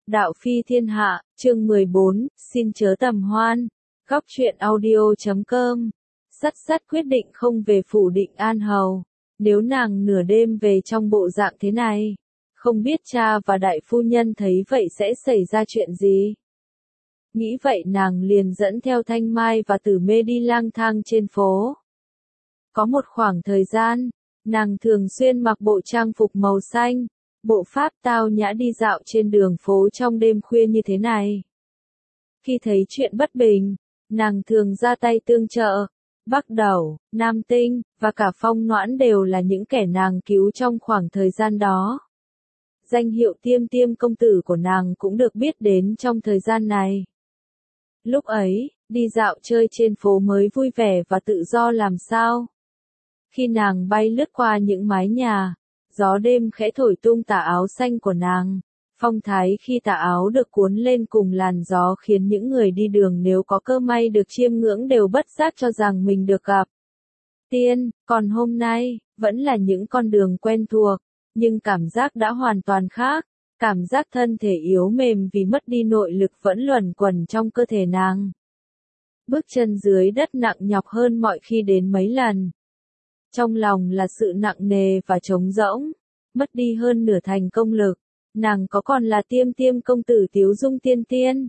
Đạo phi thiên hạ, chương 14, xin chớ tầm hoan. Góc truyện audio.com. Sắt sắt quyết định không về phủ Định An Hầu. Nếu nàng nửa đêm về trong bộ dạng thế này, không biết cha và đại phu nhân thấy vậy sẽ xảy ra chuyện gì. Nghĩ vậy nàng liền dẫn theo Thanh Mai và Tử Mê đi lang thang trên phố. Có một khoảng thời gian, nàng thường xuyên mặc bộ trang phục màu xanh, bộ pháp tao nhã đi dạo trên đường phố trong đêm khuya như thế này. Khi thấy chuyện bất bình, nàng thường ra tay tương trợ. Bắc Đầu, Nam Tinh, và cả Phong Noãn đều là những kẻ nàng cứu trong khoảng thời gian đó. Danh hiệu Tiêm Tiêm công tử của nàng cũng được biết đến trong thời gian này. Lúc ấy, đi dạo chơi trên phố mới vui vẻ và tự do làm sao. Khi nàng bay lướt qua những mái nhà, gió đêm khẽ thổi tung tà áo xanh của nàng. Phong thái khi tà áo được cuốn lên cùng làn gió khiến những người đi đường nếu có cơ may được chiêm ngưỡng đều bất giác cho rằng mình được gặp tiên. Còn hôm nay, vẫn là những con đường quen thuộc, nhưng cảm giác đã hoàn toàn khác. Cảm giác thân thể yếu mềm vì mất đi nội lực vẫn luẩn quẩn trong cơ thể nàng. Bước chân dưới đất nặng nhọc hơn mọi khi đến mấy lần. Trong lòng là sự nặng nề và trống rỗng, mất đi hơn nửa thành công lực. Nàng có còn là Tiêm Tiêm công tử Tiếu Dung tiên tiên,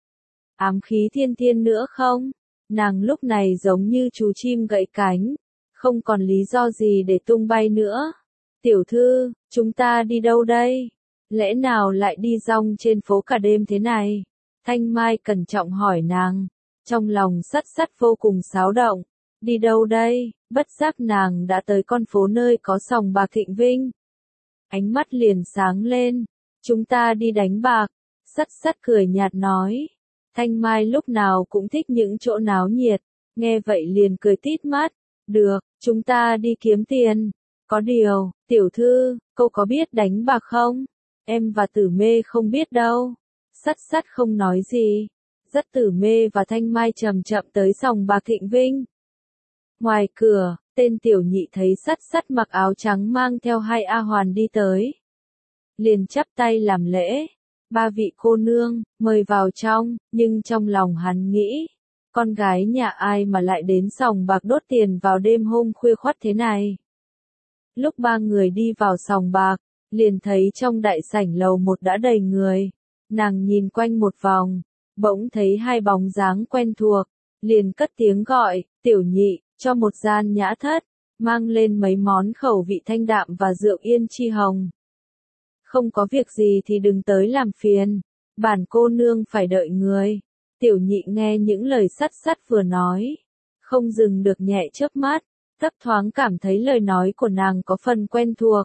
ám khí thiên tiên nữa không? Nàng lúc này giống như chú chim gãy cánh, không còn lý do gì để tung bay nữa. Tiểu thư, chúng ta đi đâu đây? Lẽ nào lại đi rong trên phố cả đêm thế này? Thanh Mai cẩn trọng hỏi nàng, trong lòng sắt sắt vô cùng xáo động. Đi đâu đây? Bất giác nàng đã tới con phố nơi có sòng bạc thịnh vinh. Ánh mắt liền sáng lên. Chúng ta đi đánh bạc. Sắt sắt cười nhạt nói. Thanh Mai lúc nào cũng thích những chỗ náo nhiệt. Nghe vậy liền cười tít mắt. Được, chúng ta đi kiếm tiền. Có điều, tiểu thư, cô có biết đánh bạc không? Em và Tử Mê không biết đâu. Sắt sắt không nói gì. Dắt Tử Mê và Thanh Mai chậm chậm tới sòng bạc thịnh vinh. Ngoài cửa, tên tiểu nhị thấy sắt sắt mặc áo trắng mang theo hai A hoàn đi tới. Liền chắp tay làm lễ. Ba vị cô nương, mời vào trong, nhưng trong lòng hắn nghĩ. Con gái nhà ai mà lại đến sòng bạc đốt tiền vào đêm hôm khuya khoắt thế này. Lúc ba người đi vào sòng bạc, liền thấy trong đại sảnh lầu một đã đầy người. Nàng nhìn quanh một vòng, bỗng thấy hai bóng dáng quen thuộc. Liền cất tiếng gọi, tiểu nhị, cho một gian nhã thất, mang lên mấy món khẩu vị thanh đạm và rượu yên chi hồng. Không có việc gì thì đừng tới làm phiền, bản cô nương phải đợi người. Tiểu nhị nghe những lời sắt sắt vừa nói, không dừng được nhẹ chớp mắt, thấp thoáng cảm thấy lời nói của nàng có phần quen thuộc.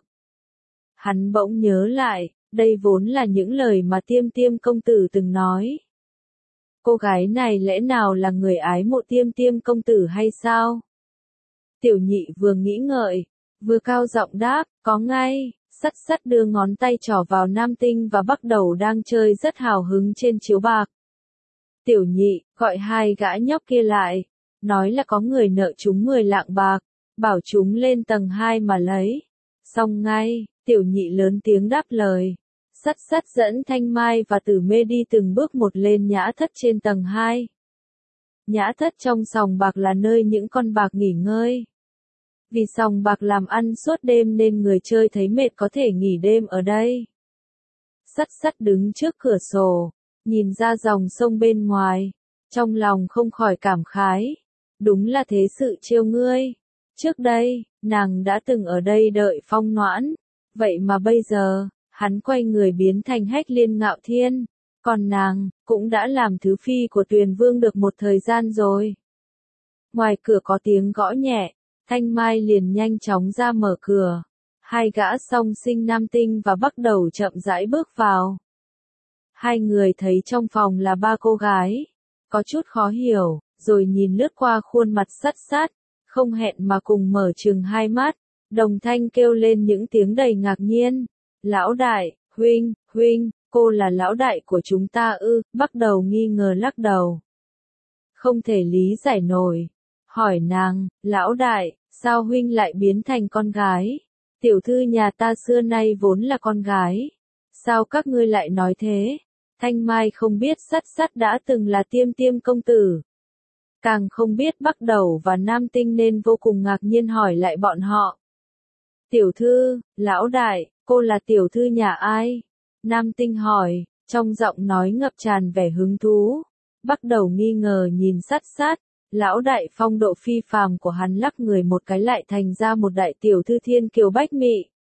Hắn bỗng nhớ lại, đây vốn là những lời mà Tiêm Tiêm công tử từng nói. Cô gái này lẽ nào là người ái mộ Tiêm Tiêm công tử hay sao? Tiểu nhị vừa nghĩ ngợi, vừa cao giọng đáp, có ngay. Sắt sắt đưa ngón tay trỏ vào Nam Tinh và Bắc Đầu đang chơi rất hào hứng trên chiếu bạc. Tiểu nhị, gọi hai gã nhóc kia lại, nói là có người nợ chúng 10 lạng bạc, bảo chúng lên tầng 2 mà lấy. Xong ngay, tiểu nhị lớn tiếng đáp lời. Sắt sắt dẫn Thanh Mai và Tử Mê đi từng bước một lên nhã thất trên tầng 2. Nhã thất trong sòng bạc là nơi những con bạc nghỉ ngơi. Vì sòng bạc làm ăn suốt đêm nên người chơi thấy mệt có thể nghỉ đêm ở đây. Sắt sắt đứng trước cửa sổ, nhìn ra dòng sông bên ngoài, trong lòng không khỏi cảm khái. Đúng là thế sự trêu ngươi. Trước đây, nàng đã từng ở đây đợi Phong Noãn, vậy mà bây giờ, hắn quay người biến thành Hách Liên Ngạo Thiên, còn nàng, cũng đã làm thứ phi của Tuyền Vương được một thời gian rồi. Ngoài cửa có tiếng gõ nhẹ. Thanh Mai liền nhanh chóng ra mở cửa. Hai gã song sinh Nam Tinh và Bắc Đầu chậm rãi bước vào. Hai người thấy trong phòng là ba cô gái. Có chút khó hiểu, rồi nhìn lướt qua khuôn mặt sắt sắt, không hẹn mà cùng mở trừng hai mắt. Đồng thanh kêu lên những tiếng đầy ngạc nhiên. Lão đại, huynh, cô là lão đại của chúng ta ư? Bắc Đầu nghi ngờ lắc đầu. Không thể lý giải nổi. Hỏi nàng, lão đại, sao huynh lại biến thành con gái? Tiểu thư nhà ta xưa nay vốn là con gái. Sao các ngươi lại nói thế? Thanh Mai không biết Sắt Sắt đã từng là Tiêm Tiêm công tử. Càng không biết Bắc Đầu và Nam Tinh nên vô cùng ngạc nhiên hỏi lại bọn họ. Tiểu thư, lão đại, cô là tiểu thư nhà ai? Nam Tinh hỏi, trong giọng nói ngập tràn vẻ hứng thú. Bắc Đầu nghi ngờ nhìn Sắt Sắt, lão đại phong độ phi phàm của hắn lắc người một cái lại thành ra một đại tiểu thư thiên kiều bách mị.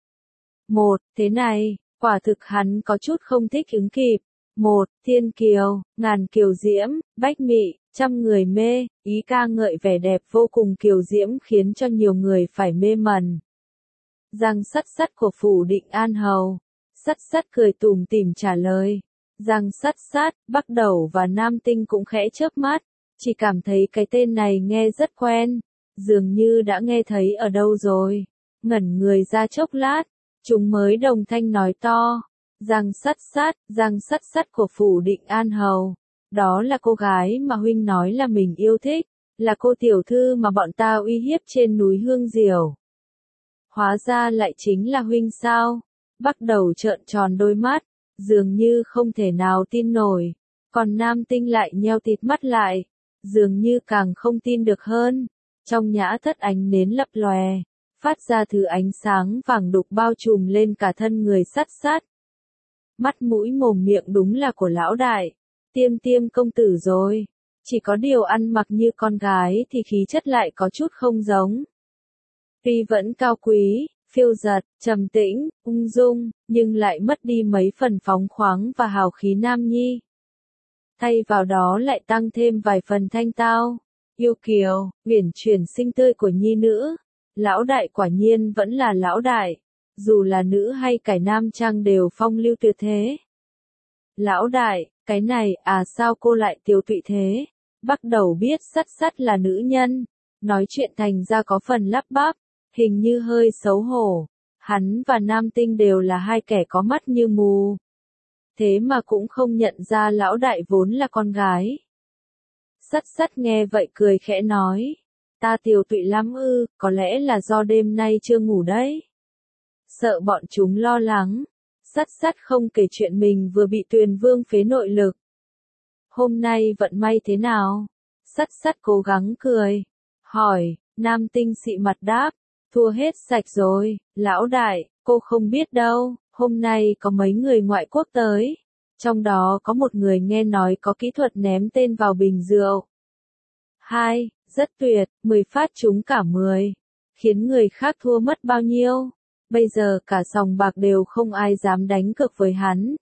Thế này, quả thực hắn có chút không thích ứng kịp. Thiên kiều, ngàn kiều diễm, bách mị, trăm người mê, ý ca ngợi vẻ đẹp vô cùng kiều diễm khiến cho nhiều người phải mê mẩn. Giang Sắt Sắt của phủ Định An Hầu. Sắt Sắt cười tủm tỉm trả lời. Giang Sắt Sắt, Bắc Đầu và Nam Tinh cũng khẽ chớp mắt, chỉ cảm thấy cái tên này nghe rất quen, dường như đã nghe thấy ở đâu rồi. Ngẩn người ra chốc lát, chúng mới đồng thanh nói to. Giang Sắt Sắt của phủ Định An Hầu. Đó là cô gái mà huynh nói là mình yêu thích, là cô tiểu thư mà bọn ta uy hiếp trên núi Hương Diều. Hóa ra lại chính là huynh sao? Bắc Đầu trợn tròn đôi mắt, dường như không thể nào tin nổi, còn Nam Tinh lại nheo tịt mắt lại, dường như càng không tin được hơn. Trong nhã thất ánh nến lấp lòe, phát ra thứ ánh sáng vàng đục bao trùm lên cả thân người Sắt Sắt. Mắt mũi mồm miệng đúng là của lão đại, Tiêm Tiêm công tử rồi, chỉ có điều ăn mặc như con gái thì khí chất lại có chút không giống. Tuy vẫn cao quý, phiêu dật, trầm tĩnh, ung dung, nhưng lại mất đi mấy phần phóng khoáng và hào khí nam nhi. Thay vào đó lại tăng thêm vài phần thanh tao, yêu kiều, uyển chuyển xinh tươi của nhi nữ. Lão đại quả nhiên vẫn là lão đại, dù là nữ hay cải nam trang đều phong lưu tuyệt thế. Lão đại, cái này sao cô lại tiều tụy thế? Bắc Đầu biết Sắt Sắt là nữ nhân, nói chuyện thành ra có phần lắp bắp, hình như hơi xấu hổ. Hắn và Nam Tinh đều là hai kẻ có mắt như mù. Thế mà cũng không nhận ra lão đại vốn là con gái. Sắt Sắt nghe vậy cười khẽ nói. Ta tiều tụy lắm ư, có lẽ là do đêm nay chưa ngủ đấy. Sợ bọn chúng lo lắng. Sắt Sắt không kể chuyện mình vừa bị Tuyền Vương phế nội lực. Hôm nay vận may thế nào? Sắt Sắt cố gắng cười. Hỏi, Nam Tinh xị mặt đáp. Thua hết sạch rồi, lão đại, cô không biết đâu, hôm nay có mấy người ngoại quốc tới. Trong đó có một người nghe nói có kỹ thuật ném tên vào bình rượu. 2, rất tuyệt, 10 phát trúng cả 10. Khiến người khác thua mất bao nhiêu. Bây giờ cả sòng bạc đều không ai dám đánh cược với hắn.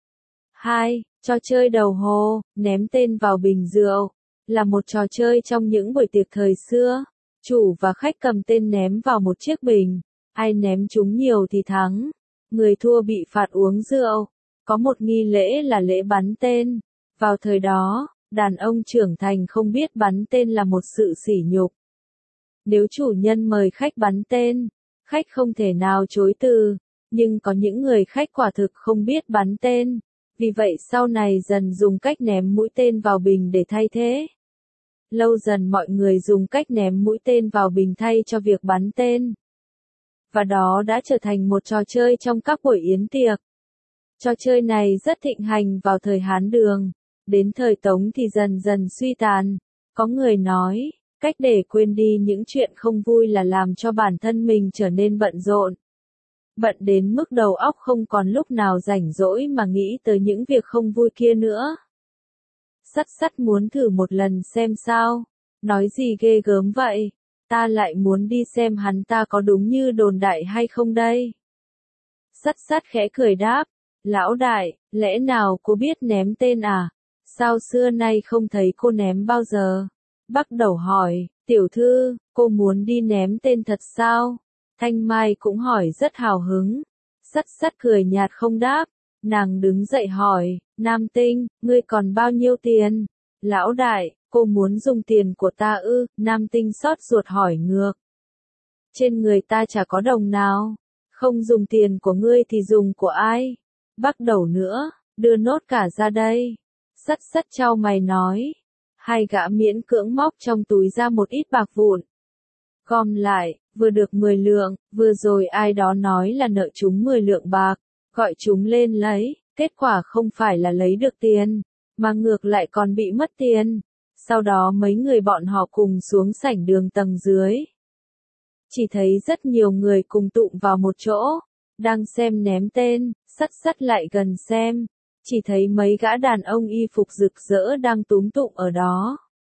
2, trò chơi đầu hồ, ném tên vào bình rượu. Là một trò chơi trong những buổi tiệc thời xưa. Chủ và khách cầm tên ném vào một chiếc bình. Ai ném trúng nhiều thì thắng. Người thua bị phạt uống rượu. Có một nghi lễ là lễ bắn tên. Vào thời đó, đàn ông trưởng thành không biết bắn tên là một sự sỉ nhục. Nếu chủ nhân mời khách bắn tên, khách không thể nào chối từ. Nhưng có những người khách quả thực không biết bắn tên. Vì vậy sau này dần dùng cách ném mũi tên vào bình để thay thế. Lâu dần mọi người dùng cách ném mũi tên vào bình thay cho việc bắn tên. Và đó đã trở thành một trò chơi trong các buổi yến tiệc. Trò chơi này rất thịnh hành vào thời Hán Đường. Đến thời Tống thì dần dần suy tàn. Có người nói, cách để quên đi những chuyện không vui là làm cho bản thân mình trở nên bận rộn. Bận đến mức đầu óc không còn lúc nào rảnh rỗi mà nghĩ tới những việc không vui kia nữa. Sắt Sắt muốn thử một lần xem sao. Nói gì ghê gớm vậy? Ta lại muốn đi xem hắn ta có đúng như đồn đại hay không đây? Sắt Sắt khẽ cười đáp. Lão đại, lẽ nào cô biết ném tên à? Sao xưa nay không thấy cô ném bao giờ? Bắc Đầu hỏi, tiểu thư, cô muốn đi ném tên thật sao? Thanh Mai cũng hỏi rất hào hứng. Sắt Sắt cười nhạt không đáp. Nàng đứng dậy hỏi, Nam Tinh, ngươi còn bao nhiêu tiền? Lão đại, cô muốn dùng tiền của ta ư? Nam Tinh xót ruột hỏi ngược. Trên người ta chả có đồng nào. Không dùng tiền của ngươi thì dùng của ai? Bắc Đầu nữa, đưa nốt cả ra đây. Sắt Sắt chau mày nói. Hai gã miễn cưỡng móc trong túi ra một ít bạc vụn. Gom lại, vừa được 10 lượng, vừa rồi ai đó nói là nợ chúng 10 lượng bạc. Gọi chúng lên lấy, Kết quả không phải là lấy được tiền, mà ngược lại còn bị mất tiền. Sau đó mấy người bọn họ cùng xuống sảnh đường tầng dưới. Chỉ thấy rất nhiều người cùng tụng vào một chỗ, đang xem ném tên, sắt lại gần xem. Chỉ thấy mấy gã đàn ông y phục rực rỡ đang túm tụng ở đó.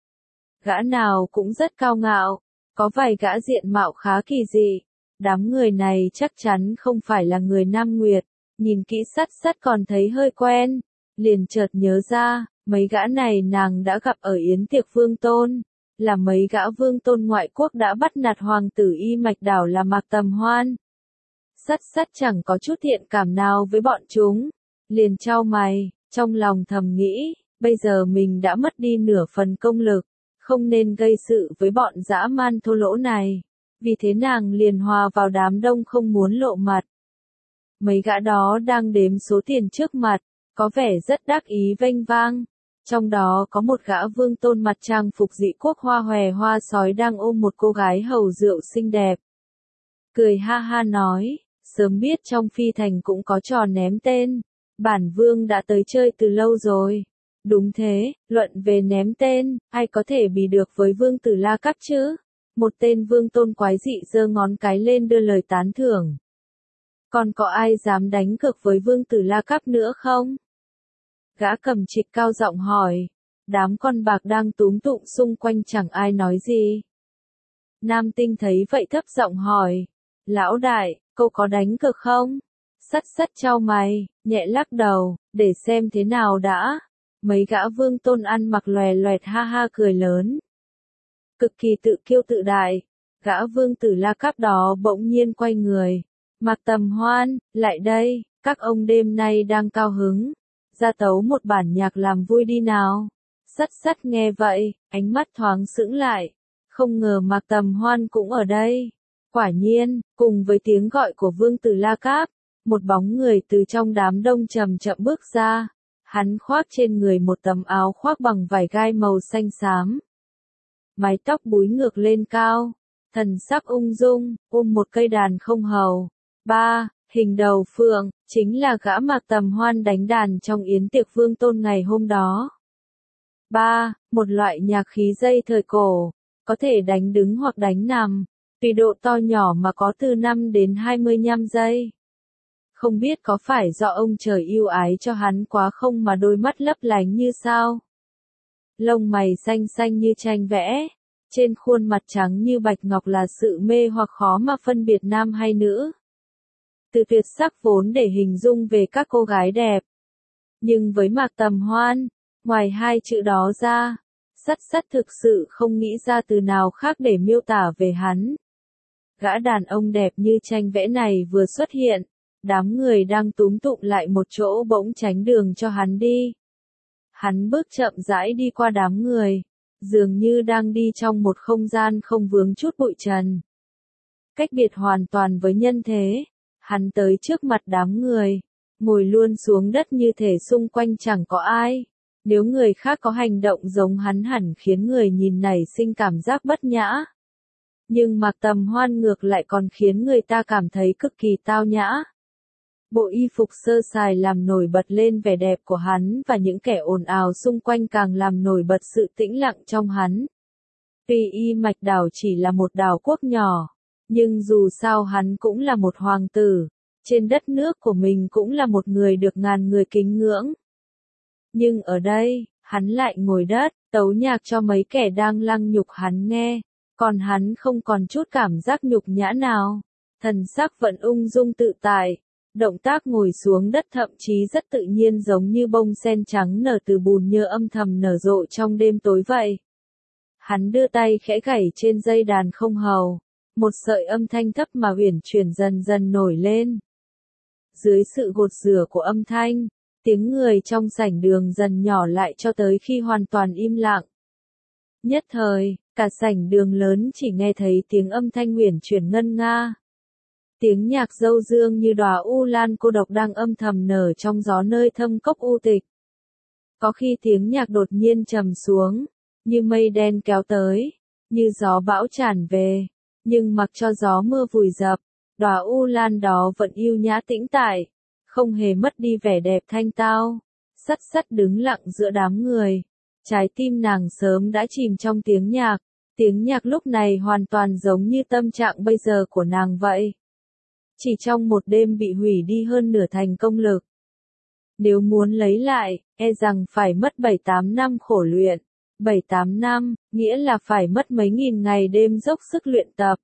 Gã nào cũng rất cao ngạo, có vài gã diện mạo khá kỳ dị. Đám người này chắc chắn không phải là người Nam Nguyệt, nhìn kỹ sắt còn thấy hơi quen. Liền chợt nhớ ra, mấy gã này nàng đã gặp ở yến tiệc Vương Tôn, là mấy gã Vương Tôn ngoại quốc đã bắt nạt hoàng tử Y Mạch Đảo là Mạc Tầm Hoan. Sắt chẳng có chút thiện cảm nào với bọn chúng, liền chau mày, trong lòng thầm nghĩ, bây giờ mình đã mất đi nửa phần công lực, không nên gây sự với bọn dã man thô lỗ này, vì thế nàng liền hòa vào đám đông không muốn lộ mặt. Mấy gã đó đang đếm số tiền trước mặt, có vẻ rất đắc ý vênh vang. Trong đó có một gã Vương Tôn mặt trang phục dị quốc hoa hòe hoa sói đang ôm một cô gái hầu rượu xinh đẹp. Cười ha ha nói, sớm biết trong phi thành cũng có trò ném tên, bản vương đã tới chơi từ lâu rồi. Đúng thế, luận về ném tên, ai có thể bì được với Vương Tử La Cáp chứ? Một tên Vương Tôn quái dị giơ ngón cái lên đưa lời tán thưởng. Còn có ai dám đánh cược với Vương Tử La Cáp nữa không? Gã cầm trịch cao giọng hỏi. Đám con bạc đang túm tụng xung quanh chẳng ai nói gì. Nam Tinh thấy vậy thấp giọng hỏi. Lão đại, cậu có đánh cược không? Sắt chau mày, nhẹ lắc đầu, để xem thế nào đã. Mấy gã Vương Tôn ăn mặc lòe loẹt ha ha cười lớn. Cực kỳ tự kiêu tự đại. Gã Vương Tử La Cáp đó bỗng nhiên quay người. Mạc Tầm Hoan, lại đây, các ông đêm nay đang cao hứng. Ra tấu một bản nhạc làm vui đi nào. Sắt nghe vậy, ánh mắt thoáng sững lại. Không ngờ Mạc Tầm Hoan cũng ở đây. Quả nhiên, cùng với tiếng gọi của Vương Tử La Cáp, một bóng người từ trong đám đông chậm chậm bước ra. Hắn khoác trên người một tấm áo khoác bằng vải gai màu xanh xám. Mái tóc búi ngược lên cao, thần sắc ung dung, ôm một cây đàn không hầu. Hình đầu phượng, chính là gã Mạc Tầm Hoan đánh đàn trong yến tiệc Vương Tôn ngày hôm đó. Một loại nhạc khí dây thời cổ, có thể đánh đứng hoặc đánh nằm, tùy độ to nhỏ mà có từ 5 đến 25 giây. Không biết có phải do ông trời yêu ái cho hắn quá không mà đôi mắt lấp lánh như sao? Lông mày xanh xanh như tranh vẽ, trên khuôn mặt trắng như bạch ngọc là sự mê hoặc khó mà phân biệt nam hay nữ. Từ tuyệt sắc vốn để hình dung về các cô gái đẹp. Nhưng với Mạc Tầm Hoan, ngoài hai chữ đó ra, sắt thực sự không nghĩ ra từ nào khác để miêu tả về hắn. Gã đàn ông đẹp như tranh vẽ này vừa xuất hiện, đám người đang túm tụng lại một chỗ bỗng tránh đường cho hắn đi. Hắn bước chậm rãi đi qua đám người, dường như đang đi trong một không gian không vướng chút bụi trần. Cách biệt hoàn toàn với nhân thế, hắn tới trước mặt đám người, ngồi luôn xuống đất như thể xung quanh chẳng có ai. Nếu người khác có hành động giống hắn hẳn khiến người nhìn nảy sinh cảm giác bất nhã. Nhưng Mạc Tầm Hoan ngược lại còn khiến người ta cảm thấy cực kỳ tao nhã. Bộ y phục sơ sài làm nổi bật lên vẻ đẹp của hắn và những kẻ ồn ào xung quanh càng làm nổi bật sự tĩnh lặng trong hắn. Tuy Y Mạch Đảo chỉ là một đảo quốc nhỏ, nhưng dù sao hắn cũng là một hoàng tử, trên đất nước của mình cũng là một người được ngàn người kính ngưỡng. Nhưng ở đây, hắn lại ngồi đất, tấu nhạc cho mấy kẻ đang lăng nhục hắn nghe, còn hắn không còn chút cảm giác nhục nhã nào, thần sắc vẫn ung dung tự tại. Động tác ngồi xuống đất thậm chí rất tự nhiên giống như bông sen trắng nở từ bùn nhơ âm thầm nở rộ trong đêm tối vậy. Hắn đưa tay khẽ gảy trên dây đàn không hầu, một sợi âm thanh thấp mà uyển chuyển dần dần nổi lên. Dưới sự gột rửa của âm thanh, tiếng người trong sảnh đường dần nhỏ lại cho tới khi hoàn toàn im lặng. Nhất thời, cả sảnh đường lớn chỉ nghe thấy tiếng âm thanh uyển chuyển ngân nga. Tiếng nhạc dâu dương như đóa u lan cô độc đang âm thầm nở trong gió nơi thâm cốc u tịch. Có khi tiếng nhạc đột nhiên trầm xuống, như mây đen kéo tới, như gió bão tràn về, nhưng mặc cho gió mưa vùi dập, đóa u lan đó vẫn yêu nhã tĩnh tại, không hề mất đi vẻ đẹp thanh tao. Sắt sắt đứng lặng giữa đám người. Trái tim nàng sớm đã chìm trong tiếng nhạc. Tiếng nhạc lúc này hoàn toàn giống như tâm trạng bây giờ của nàng vậy. Chỉ trong một đêm bị hủy đi hơn nửa thành công lực. Nếu muốn lấy lại, e rằng phải mất 7-8 năm khổ luyện. 7-8 năm, nghĩa là phải mất mấy nghìn ngày đêm dốc sức luyện tập.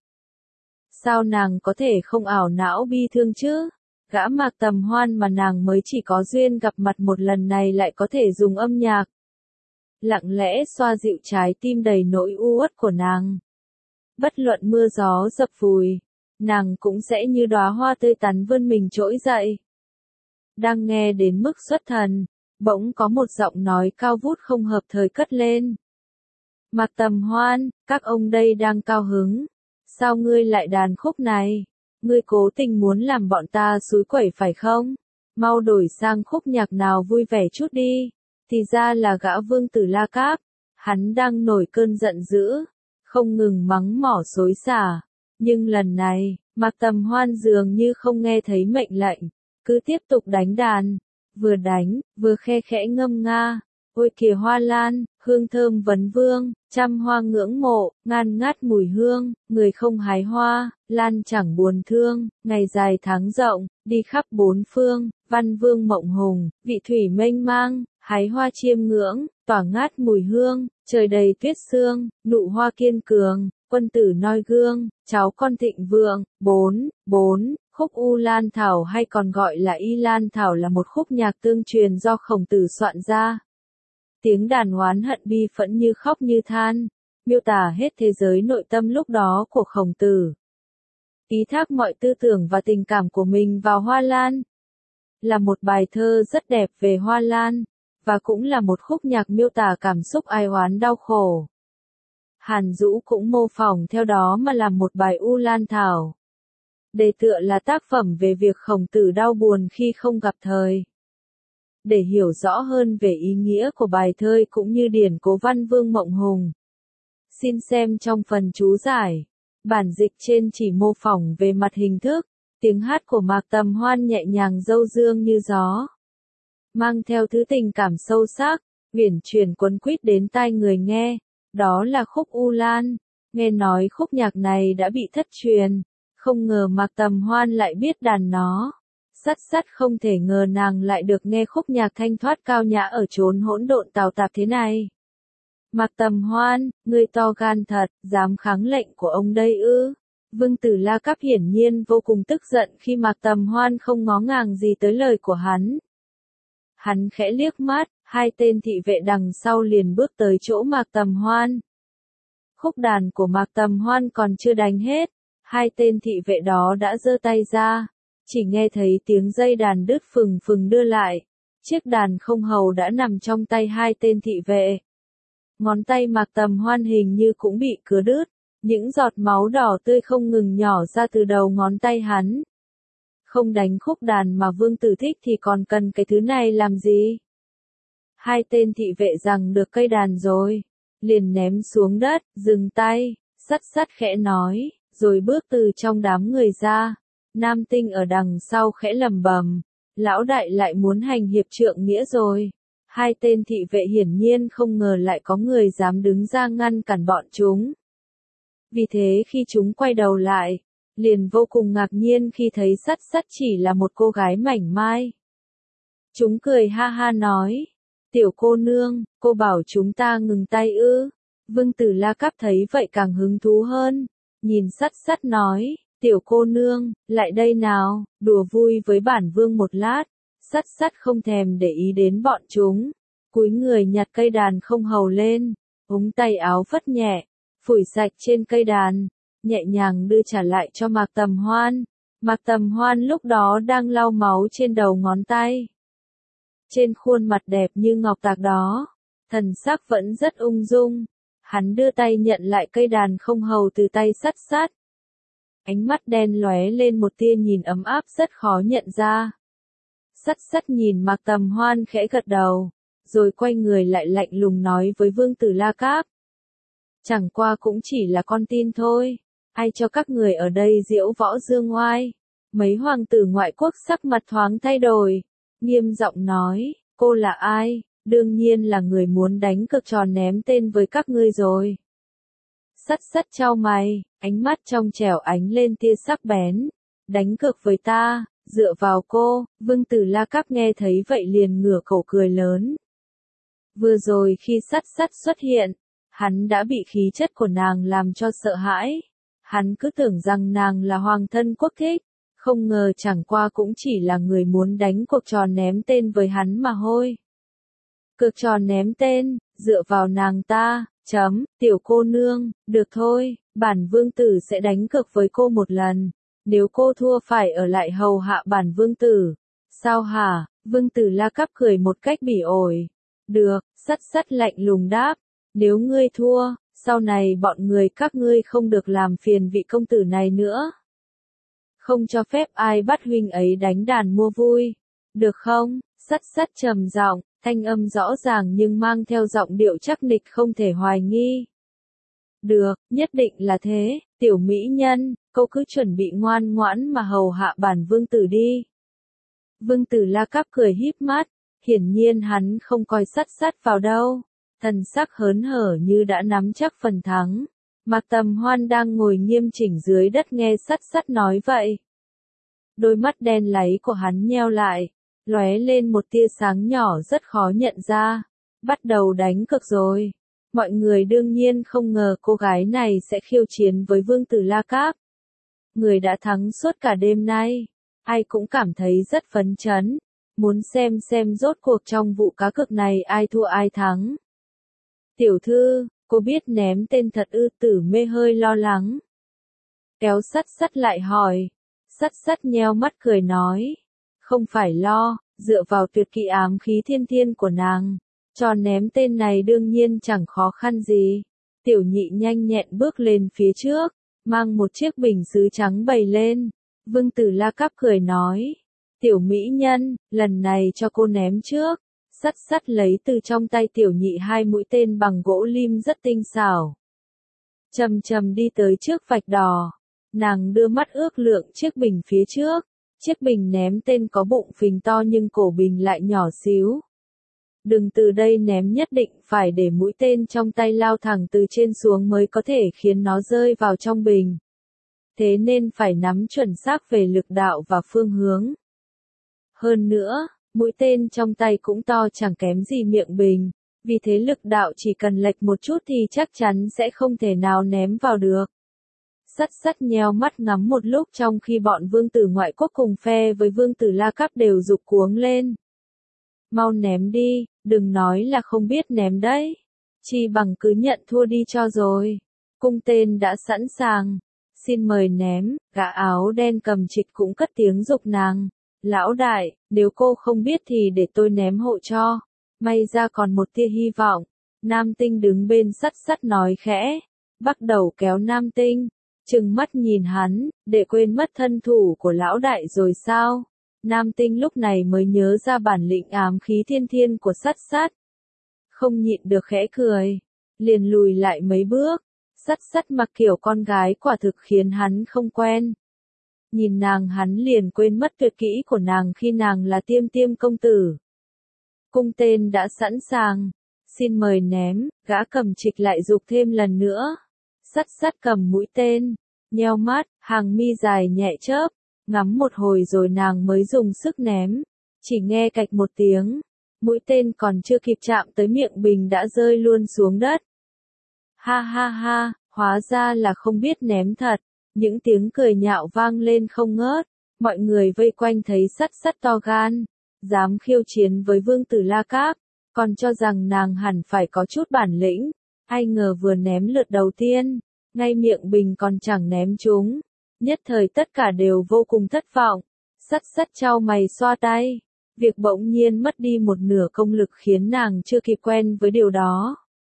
Sao nàng có thể không ảo não bi thương chứ? Gã Mạc Tầm Hoan mà nàng mới chỉ có duyên gặp mặt một lần này lại có thể dùng âm nhạc lặng lẽ xoa dịu trái tim đầy nỗi u uất của nàng. Bất luận mưa gió dập vùi, nàng cũng sẽ như đóa hoa tươi tắn vươn mình trỗi dậy. Đang nghe đến mức xuất thần, bỗng có một giọng nói cao vút không hợp thời cất lên. Mạc Tầm Hoan, các ông đây đang cao hứng. Sao ngươi lại đàn khúc này? Ngươi cố tình muốn làm bọn ta xúi quẩy phải không? Mau đổi sang khúc nhạc nào vui vẻ chút đi. Thì ra là gã Vương Tử La Cáp. Hắn đang nổi cơn giận dữ, không ngừng mắng mỏ xối xả. Nhưng lần này, Mạc Tầm Hoan dường như không nghe thấy mệnh lệnh, cứ tiếp tục đánh đàn. Vừa đánh, vừa khe khẽ ngâm nga. Ôi kìa hoa lan, hương thơm vấn vương, trăm hoa ngưỡng mộ, ngàn ngát mùi hương, người không hái hoa, lan chẳng buồn thương, ngày dài tháng rộng, đi khắp bốn phương, văn vương mộng hùng, vị thủy mênh mang, hái hoa chiêm ngưỡng, tỏa ngát mùi hương, trời đầy tuyết sương, nụ hoa kiên cường, quân tử noi gương, cháu con thịnh vượng. 4. Khúc U Lan Thảo hay còn gọi là Y Lan Thảo là một khúc nhạc tương truyền do Khổng Tử soạn ra. Tiếng đàn oán hận bi phẫn như khóc như than, miêu tả hết thế giới nội tâm lúc đó của Khổng Tử. Ý thác mọi tư tưởng và tình cảm của mình vào hoa lan. Là một bài thơ rất đẹp về hoa lan, và cũng là một khúc nhạc miêu tả cảm xúc ai oán đau khổ. Hàn Dũ cũng mô phỏng theo đó mà làm một bài U Lan Thảo. Đề tựa là tác phẩm về việc Khổng Tử đau buồn khi không gặp thời. Để hiểu rõ hơn về ý nghĩa của bài thơ cũng như điển cố văn vương mộng hùng, xin xem trong phần chú giải. Bản dịch trên chỉ mô phỏng về mặt hình thức, tiếng hát của Mạc Tầm Hoan nhẹ nhàng dâu dương như gió, mang theo thứ tình cảm sâu sắc, uyển chuyển quấn quýt đến tai người nghe. Đó là khúc U Lan. Nghe nói khúc nhạc này đã bị thất truyền, không ngờ Mạc Tầm Hoan lại biết đàn nó. Sắt sắt không thể ngờ nàng lại được nghe khúc nhạc thanh thoát cao nhã ở chốn hỗn độn tào tạp thế này. Mạc Tầm Hoan, ngươi to gan thật, dám kháng lệnh của ông đây ư? Vương Tử La Cáp hiển nhiên vô cùng tức giận khi Mạc Tầm Hoan không ngó ngàng gì tới lời của hắn. Hắn khẽ liếc mắt, hai tên thị vệ đằng sau liền bước tới chỗ Mạc Tầm Hoan. Khúc đàn của Mạc Tầm Hoan còn chưa đánh hết, hai tên thị vệ đó đã giơ tay ra. Chỉ nghe thấy tiếng dây đàn đứt phừng phừng đưa lại. Chiếc đàn không hầu đã nằm trong tay hai tên thị vệ. Ngón tay Mạc Tầm Hoan hình như cũng bị cứa đứt. Những giọt máu đỏ tươi không ngừng nhỏ ra từ đầu ngón tay hắn. Không đánh khúc đàn mà Vương Tử thích thì còn cần cái thứ này làm gì? Hai tên thị vệ rằng được cây đàn rồi, liền ném xuống đất, dừng tay, sắt sắt khẽ nói, rồi bước từ trong đám người ra. Nam Tinh ở đằng sau khẽ lầm bầm, lão đại lại muốn hành hiệp trượng nghĩa rồi. Hai tên thị vệ hiển nhiên không ngờ lại có người dám đứng ra ngăn cản bọn chúng. Vì thế khi chúng quay đầu lại, liền vô cùng ngạc nhiên khi thấy sắt sắt chỉ là một cô gái mảnh mai. Chúng cười ha ha nói, tiểu cô nương, cô bảo chúng ta ngừng tay ư? Vương Tử La Cáp thấy vậy càng hứng thú hơn, nhìn sắt sắt nói, tiểu cô nương, lại đây nào, đùa vui với bản vương một lát. Sắt sắt không thèm để ý đến bọn chúng, cúi người nhặt cây đàn không hầu lên, ống tay áo phất nhẹ, phủi sạch trên cây đàn, nhẹ nhàng đưa trả lại cho Mạc Tầm Hoan. Mạc Tầm Hoan lúc đó đang lau máu trên đầu ngón tay. Trên khuôn mặt đẹp như ngọc tạc đó, thần sắc vẫn rất ung dung. Hắn đưa tay nhận lại cây đàn không hầu từ tay sắt sắt. Ánh mắt đen lóe lên một tia nhìn ấm áp rất khó nhận ra. Sắt sắt nhìn Mạc Tầm Hoan khẽ gật đầu, rồi quay người lại lạnh lùng nói với Vương Tử La Cáp. Chẳng qua cũng chỉ là con tin thôi, ai cho các người ở đây diễu võ dương oai. Mấy hoàng tử ngoại quốc sắc mặt thoáng thay đổi, nghiêm giọng nói, cô là ai? Đương nhiên là người muốn đánh cược trò ném tên với các ngươi rồi. Sắt sắt chau mày, ánh mắt trong trẻo ánh lên tia sắc bén. Đánh cược với ta, dựa vào cô, Vương Tử La Cáp nghe thấy vậy liền ngửa cổ cười lớn. Vừa rồi khi sắt sắt xuất hiện, hắn đã bị khí chất của nàng làm cho sợ hãi. Hắn cứ tưởng rằng nàng là hoàng thân quốc thích, không ngờ chẳng qua cũng chỉ là người muốn đánh cuộc trò ném tên với hắn mà thôi. Cược trò ném tên, dựa vào nàng ta, tiểu cô nương, được thôi, bản vương tử sẽ đánh cược với cô một lần. Nếu cô thua phải ở lại hầu hạ bản vương tử. Sao hả? Vương tử La Cáp cười một cách bỉ ổi. Được, sắt sắt lạnh lùng đáp. Nếu ngươi thua, sau này bọn người các ngươi không được làm phiền vị công tử này nữa. Không cho phép ai bắt huynh ấy đánh đàn mua vui. Được không? Sắt sắt trầm giọng, thanh âm rõ ràng nhưng mang theo giọng điệu chắc nịch không thể hoài nghi. Được, nhất định là thế, tiểu mỹ nhân, cô cứ chuẩn bị ngoan ngoãn mà hầu hạ bản vương tử đi. Vương tử La Cáp cười híp mắt, hiển nhiên hắn không coi sắt sắt vào đâu, thần sắc hớn hở như đã nắm chắc phần thắng. Mạc Tầm Hoan đang ngồi nghiêm chỉnh dưới đất nghe sắt sắt nói vậy. Đôi mắt đen láy của hắn nheo lại, lóe lên một tia sáng nhỏ rất khó nhận ra. Bắt đầu đánh cược rồi. Mọi người đương nhiên không ngờ cô gái này sẽ khiêu chiến với Vương tử La Cáp. Người đã thắng suốt cả đêm nay. Ai cũng cảm thấy rất phấn chấn. Muốn xem rốt cuộc trong vụ cá cược này ai thua ai thắng. Tiểu thư, cô biết ném tên thật ư? Tử Mê hơi lo lắng. Kéo sắt sắt lại hỏi. Sắt sắt nheo mắt cười nói. Không phải lo, dựa vào tuyệt kỹ ám khí thiên thiên của nàng. Trò ném tên này đương nhiên chẳng khó khăn gì. Tiểu nhị nhanh nhẹn bước lên phía trước, mang một chiếc bình sứ trắng bày lên. Vương tử La Cáp cười nói. Tiểu mỹ nhân, lần này cho cô ném trước. Sắt sắt lấy từ trong tay tiểu nhị 2 mũi tên bằng gỗ lim rất tinh xảo. Chầm chầm đi tới trước vạch đỏ. Nàng đưa mắt ước lượng chiếc bình phía trước. Chiếc bình ném tên có bụng phình to nhưng cổ bình lại nhỏ xíu. Đừng từ đây ném, nhất định phải để mũi tên trong tay lao thẳng từ trên xuống mới có thể khiến nó rơi vào trong bình. Thế nên phải nắm chuẩn xác về lực đạo và phương hướng. Hơn nữa, mũi tên trong tay cũng to chẳng kém gì miệng bình, vì thế lực đạo chỉ cần lệch một chút thì chắc chắn sẽ không thể nào ném vào được. Sắt sắt nheo mắt ngắm một lúc trong khi bọn vương tử ngoại quốc cùng phe với vương tử La Cáp đều giục cuống lên. Mau ném đi, đừng nói là không biết ném đấy. Chi bằng cứ nhận thua đi cho rồi. Cung tên đã sẵn sàng. Xin mời ném, gã áo đen cầm trịch cũng cất tiếng giục nàng. Lão đại, nếu cô không biết thì để tôi ném hộ cho. May ra còn một tia hy vọng. Nam Tinh đứng bên sắt sắt nói khẽ. Bắt đầu kéo Nam Tinh. Trừng mắt nhìn hắn, để quên mất thân thủ của lão đại rồi sao? Nam Tinh lúc này mới nhớ ra bản lĩnh ám khí thiên thiên của sắt sắt. Không nhịn được khẽ cười. Liền lùi lại mấy bước. Sắt sắt mặc kiểu con gái quả thực khiến hắn không quen. Nhìn nàng hắn liền quên mất tuyệt kỹ của nàng khi nàng là Tiêm Tiêm công tử. Cung tên đã sẵn sàng. Xin mời ném, gã cầm trịch lại giục thêm lần nữa. Sắt sắt cầm mũi tên. Nheo mắt, hàng mi dài nhẹ chớp. Ngắm một hồi rồi nàng mới dùng sức ném. Chỉ nghe cạch một tiếng. Mũi tên còn chưa kịp chạm tới miệng bình đã rơi luôn xuống đất. Ha ha ha, hóa ra là không biết ném thật. Những tiếng cười nhạo vang lên không ngớt. Mọi người vây quanh thấy sắt sắt to gan. Dám khiêu chiến với vương tử La Cáp. Còn cho rằng nàng hẳn phải có chút bản lĩnh. Ai ngờ vừa ném lượt đầu tiên. Ngay miệng bình còn chẳng ném trúng. Nhất thời tất cả đều vô cùng thất vọng. Sắt sắt chau mày xoa tay. Việc bỗng nhiên mất đi một nửa công lực khiến nàng chưa kịp quen với điều đó.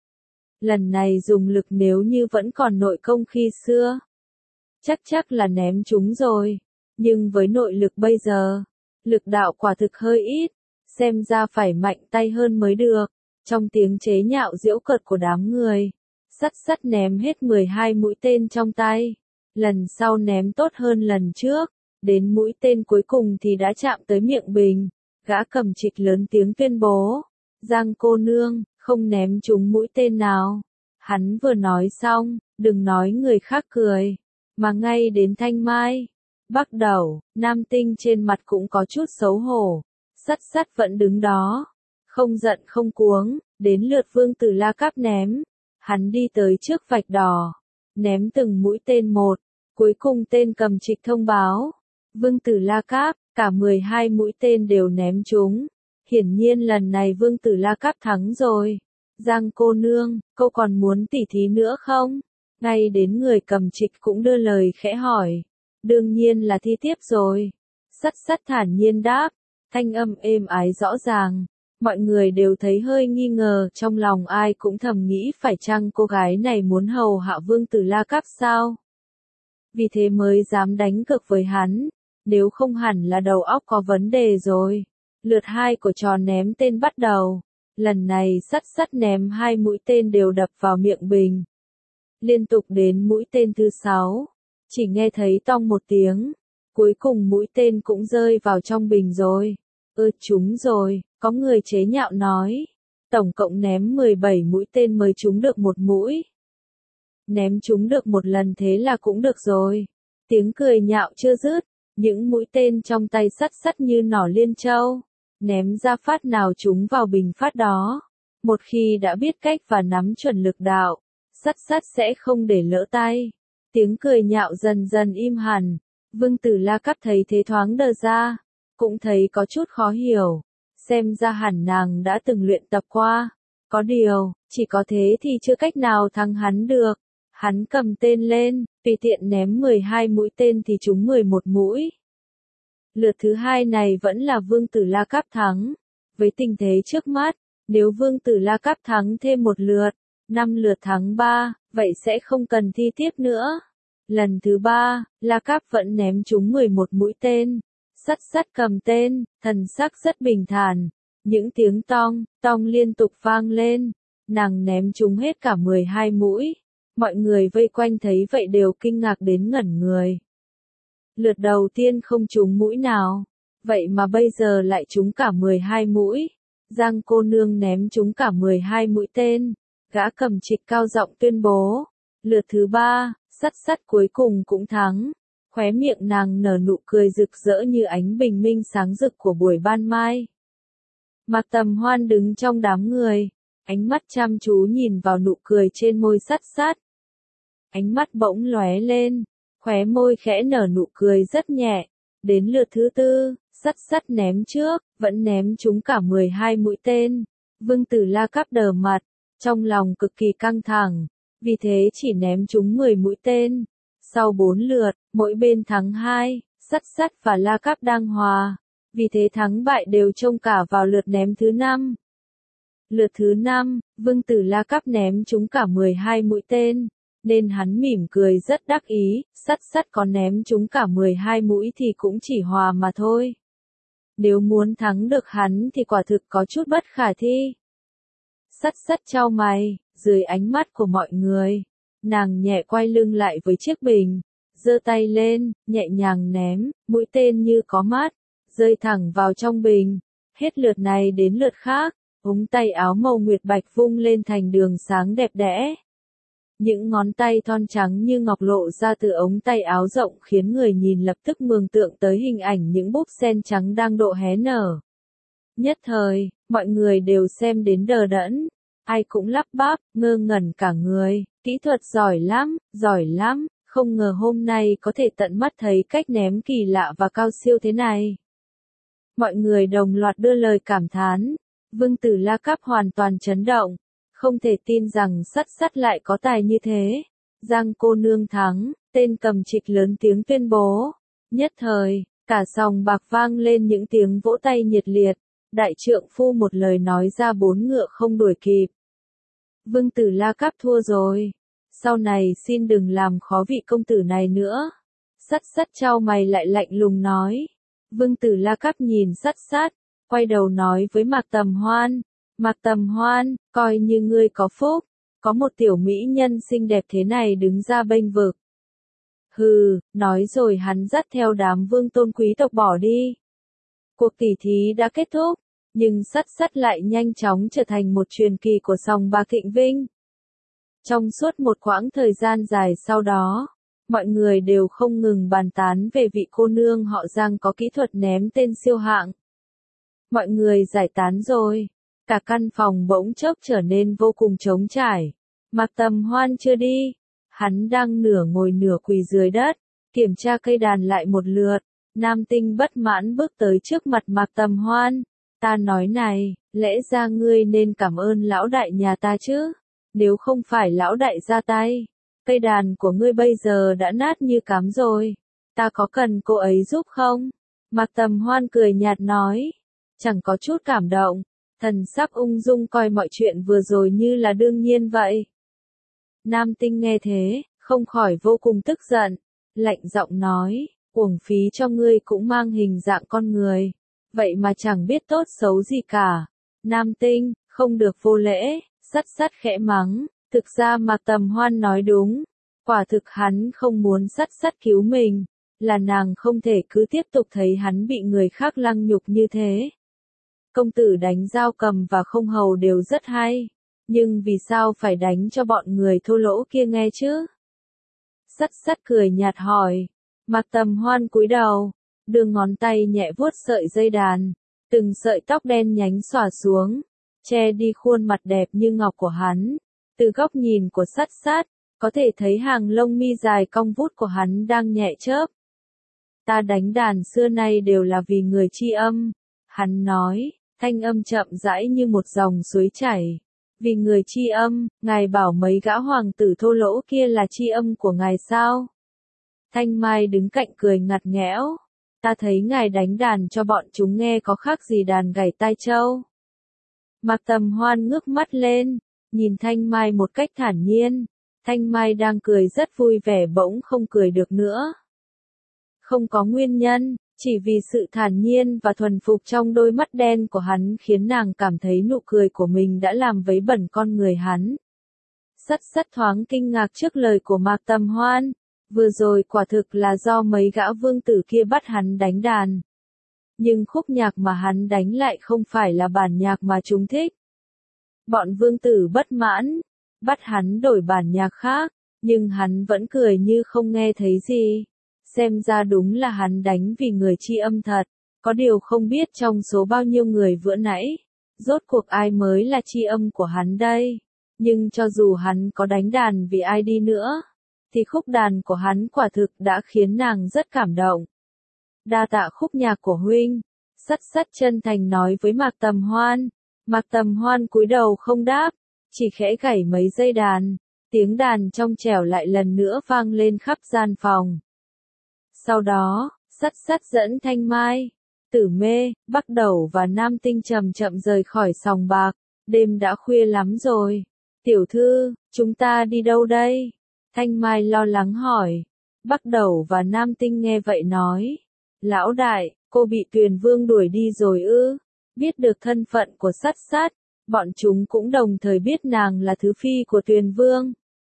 Lần này dùng lực nếu như vẫn còn nội công khi xưa. Chắc là ném trúng rồi. Nhưng với nội lực bây giờ, lực đạo quả thực hơi ít. Xem ra phải mạnh tay hơn mới được. Trong tiếng chế nhạo giễu cợt của đám người. Sắt sắt ném hết 12 mũi tên trong tay. Lần sau ném tốt hơn lần trước. Đến mũi tên cuối cùng thì đã chạm tới miệng bình, gã cầm trịch lớn tiếng tuyên bố, Giang cô nương, không ném trúng mũi tên nào. Hắn vừa nói xong, đừng nói người khác cười, mà ngay đến Thanh Mai, Bắc Đẩu, Nam Tinh trên mặt cũng có chút xấu hổ. Sắt sắt vẫn đứng đó, không giận không cuống, đến lượt Vương Tử La Cáp ném. Hắn đi tới trước vạch đỏ, ném từng mũi tên một, cuối cùng tên cầm trịch thông báo. Vương Tử La Cáp, cả 12 mũi tên đều ném trúng. Hiển nhiên lần này Vương Tử La Cáp thắng rồi. Giang cô nương, cô còn muốn tỉ thí nữa không? Ngay đến người cầm trịch cũng đưa lời khẽ hỏi. Đương nhiên là thi tiếp rồi. Sắt sắt thản nhiên đáp, thanh âm êm ái rõ ràng. Mọi người đều thấy hơi nghi ngờ, trong lòng ai cũng thầm nghĩ phải chăng cô gái này muốn hầu hạ Vương Tử La Cáp sao? Vì thế mới dám đánh cược với hắn, nếu không hẳn là đầu óc có vấn đề rồi. Lượt 2 của trò ném tên bắt đầu. Lần này sắt sắt ném 2 mũi tên đều đập vào miệng bình. Liên tục đến mũi tên thứ 6, chỉ nghe thấy tong một tiếng, cuối cùng mũi tên cũng rơi vào trong bình rồi. Trúng rồi, có người chế nhạo nói. Tổng cộng ném 17 mũi tên mới trúng được một mũi. Ném trúng được một lần thế là cũng được rồi. Tiếng cười nhạo chưa dứt, những mũi tên trong tay sắt sắt như nỏ liên châu. Ném ra phát nào trúng vào bình phát đó. Một khi đã biết cách và nắm chuẩn lực đạo, sắt sắt sẽ không để lỡ tay. Tiếng cười nhạo dần dần im hẳn. Vương Tử La Cáp thấy thế thoáng đờ ra, cũng thấy có chút khó hiểu. Xem ra hẳn nàng đã từng luyện tập qua. Có điều, chỉ có thế thì chưa cách nào thắng hắn được. Hắn cầm tên lên, tùy tiện ném 12 mũi tên thì trúng 11 mũi. Lượt thứ 2 này vẫn là Vương Tử La Cáp thắng. Với tình thế trước mắt, nếu Vương Tử La Cáp thắng thêm một lượt, 5 lượt thắng 3, vậy sẽ không cần thi tiếp nữa. Lần thứ 3, La Cáp vẫn ném trúng 11 mũi tên. Sắt sắt cầm tên, thần sắc rất bình thản. Những tiếng tong, tong liên tục vang lên. Nàng ném trúng hết cả 12 mũi. Mọi người vây quanh thấy vậy đều kinh ngạc đến ngẩn người. Lượt đầu tiên không trúng mũi nào, vậy mà bây giờ lại trúng cả 12 mũi. Giang cô nương ném trúng cả 12 mũi tên. Gã cầm trịch cao giọng tuyên bố. Lượt thứ 3, sắt sắt cuối cùng cũng thắng. Khóe miệng nàng nở nụ cười rực rỡ như ánh bình minh sáng rực của buổi ban mai. Mạc Tầm Hoan đứng trong đám người, ánh mắt chăm chú nhìn vào nụ cười trên môi sắt sắt. Ánh mắt bỗng lóe lên, khóe môi khẽ nở nụ cười rất nhẹ. Đến lượt thứ 4, sắt sắt ném trước, vẫn ném trúng cả 12 mũi tên. Vương Tử La Cáp đờ mặt, trong lòng cực kỳ căng thẳng, vì thế chỉ ném trúng 10 mũi tên. Sau 4 lượt, mỗi bên thắng 2, sắt sắt và La Cáp đang hòa, vì thế thắng bại đều trông cả vào lượt ném thứ 5. Lượt thứ 5, Vương Tử La Cáp ném trúng cả 12 mũi tên, nên hắn mỉm cười rất đắc ý, sắt sắt có ném trúng cả 12 mũi thì cũng chỉ hòa mà thôi. Nếu muốn thắng được hắn thì quả thực có chút bất khả thi. Sắt sắt chau mày, dưới ánh mắt của mọi người, nàng nhẹ quay lưng lại với chiếc bình, giơ tay lên, nhẹ nhàng ném, mũi tên như có mắt, rơi thẳng vào trong bình. Hết lượt này đến lượt khác, ống tay áo màu nguyệt bạch vung lên thành đường sáng đẹp đẽ. Những ngón tay thon trắng như ngọc lộ ra từ ống tay áo rộng khiến người nhìn lập tức mường tượng tới hình ảnh những búp sen trắng đang độ hé nở. Nhất thời, mọi người đều xem đến đờ đẫn, ai cũng lắp bắp, ngơ ngẩn cả người, kỹ thuật giỏi lắm, không ngờ hôm nay có thể tận mắt thấy cách ném kỳ lạ và cao siêu thế này. Mọi người đồng loạt đưa lời cảm thán, Vương Tử La Cáp hoàn toàn chấn động, không thể tin rằng sắt sắt lại có tài như thế. Giang cô nương thắng, tên cầm trịch lớn tiếng tuyên bố. Nhất thời, cả sòng bạc vang lên những tiếng vỗ tay nhiệt liệt, đại trượng phu một lời nói ra 4 ngựa không đuổi kịp. Vương Tử La Cáp thua rồi, sau này xin đừng làm khó vị công tử này nữa. Sắt sắt chau mày lại lạnh lùng nói. Vương Tử La Cáp nhìn sắt sắt, quay đầu nói với Mạc Tầm Hoan. Mạc Tầm Hoan, coi như ngươi có phúc, có một tiểu mỹ nhân xinh đẹp thế này đứng ra bênh vực. Hừ, nói rồi hắn dắt theo đám vương tôn quý tộc bỏ đi. Cuộc tỉ thí đã kết thúc, nhưng Sắt Sắt lại nhanh chóng trở thành một truyền kỳ của sòng bạc Thịnh Vinh. Trong suốt một quãng thời gian dài sau đó, mọi người đều không ngừng bàn tán về vị cô nương họ Giang có kỹ thuật ném tên siêu hạng. Mọi người giải tán rồi, cả căn phòng bỗng chốc trở nên vô cùng trống trải. Mạc Tầm Hoan chưa đi, hắn đang nửa ngồi nửa quỳ dưới đất, kiểm tra cây đàn lại một lượt. Nam Tinh bất mãn bước tới trước mặt Mạc Tầm Hoan. Ta nói này, lẽ ra ngươi nên cảm ơn lão đại nhà ta chứ. Nếu không phải lão đại ra tay, cây đàn của ngươi bây giờ đã nát như cám rồi. Ta có cần cô ấy giúp không? Mạc Tầm Hoan cười nhạt nói, chẳng có chút cảm động, thần sắc ung dung coi mọi chuyện vừa rồi như là đương nhiên vậy. Nam Tinh nghe thế, không khỏi vô cùng tức giận, lạnh giọng nói, uổng phí cho ngươi cũng mang hình dạng con người, vậy mà chẳng biết tốt xấu gì cả. Nam Tinh, không được vô lễ. Sắt Sắt khẽ mắng, thực ra Mạc Tầm Hoan nói đúng, quả thực hắn không muốn Sắt Sắt cứu mình, là nàng không thể cứ tiếp tục thấy hắn bị người khác lăng nhục như thế. Công tử đánh dao cầm và không hầu đều rất hay, nhưng vì sao phải đánh cho bọn người thô lỗ kia nghe chứ? Sắt Sắt cười nhạt hỏi. Mạc Tầm Hoan cúi đầu, đưa ngón tay nhẹ vuốt sợi dây đàn, từng sợi tóc đen nhánh xõa xuống, che đi khuôn mặt đẹp như ngọc của hắn. Từ góc nhìn của Sắt Sắt, có thể thấy hàng lông mi dài cong vút của hắn đang nhẹ chớp. Ta đánh đàn xưa nay đều là vì người tri âm, hắn nói, thanh âm chậm rãi như một dòng suối chảy. Vì người tri âm, ngài bảo mấy gã hoàng tử thô lỗ kia là tri âm của ngài sao? Thanh Mai đứng cạnh cười ngặt nghẽo. Ta thấy ngài đánh đàn cho bọn chúng nghe có khác gì đàn gảy tai trâu. Mạc Tầm Hoan ngước mắt lên, nhìn Thanh Mai một cách thản nhiên. Thanh Mai đang cười rất vui vẻ bỗng không cười được nữa. Không có nguyên nhân, chỉ vì sự thản nhiên và thuần phục trong đôi mắt đen của hắn khiến nàng cảm thấy nụ cười của mình đã làm vấy bẩn con người hắn. Sắt Sắt thoáng kinh ngạc trước lời của Mạc Tầm Hoan. Vừa rồi quả thực là do mấy gã vương tử kia bắt hắn đánh đàn. Nhưng khúc nhạc mà hắn đánh lại không phải là bản nhạc mà chúng thích. Bọn vương tử bất mãn, bắt hắn đổi bản nhạc khác, nhưng hắn vẫn cười như không nghe thấy gì. Xem ra đúng là hắn đánh vì người tri âm thật, có điều không biết trong số bao nhiêu người vừa nãy, rốt cuộc ai mới là tri âm của hắn đây. Nhưng cho dù hắn có đánh đàn vì ai đi nữa, thì khúc đàn của hắn quả thực đã khiến nàng rất cảm động. Đa tạ khúc nhạc của huynh, Sắt Sắt chân thành nói với Mạc Tầm Hoan. Mạc Tầm Hoan cúi đầu không đáp, chỉ khẽ gảy mấy dây đàn, tiếng đàn trong trẻo lại lần nữa vang lên khắp gian phòng. Sau đó, Sắt Sắt dẫn Thanh Mai, Tử Mê, Bắc Đẩu và Nam Tinh chậm chậm rời khỏi sòng bạc. Đêm đã khuya lắm rồi. Tiểu thư, chúng ta đi đâu đây? Thanh Mai lo lắng hỏi. Bắc Đẩu và Nam Tinh nghe vậy nói. Lão đại, cô bị Tuyền Vương đuổi đi rồi ư? Biết được thân phận của Sắt Sắt, bọn chúng cũng đồng thời biết nàng là thứ phi của Tuyền Vương.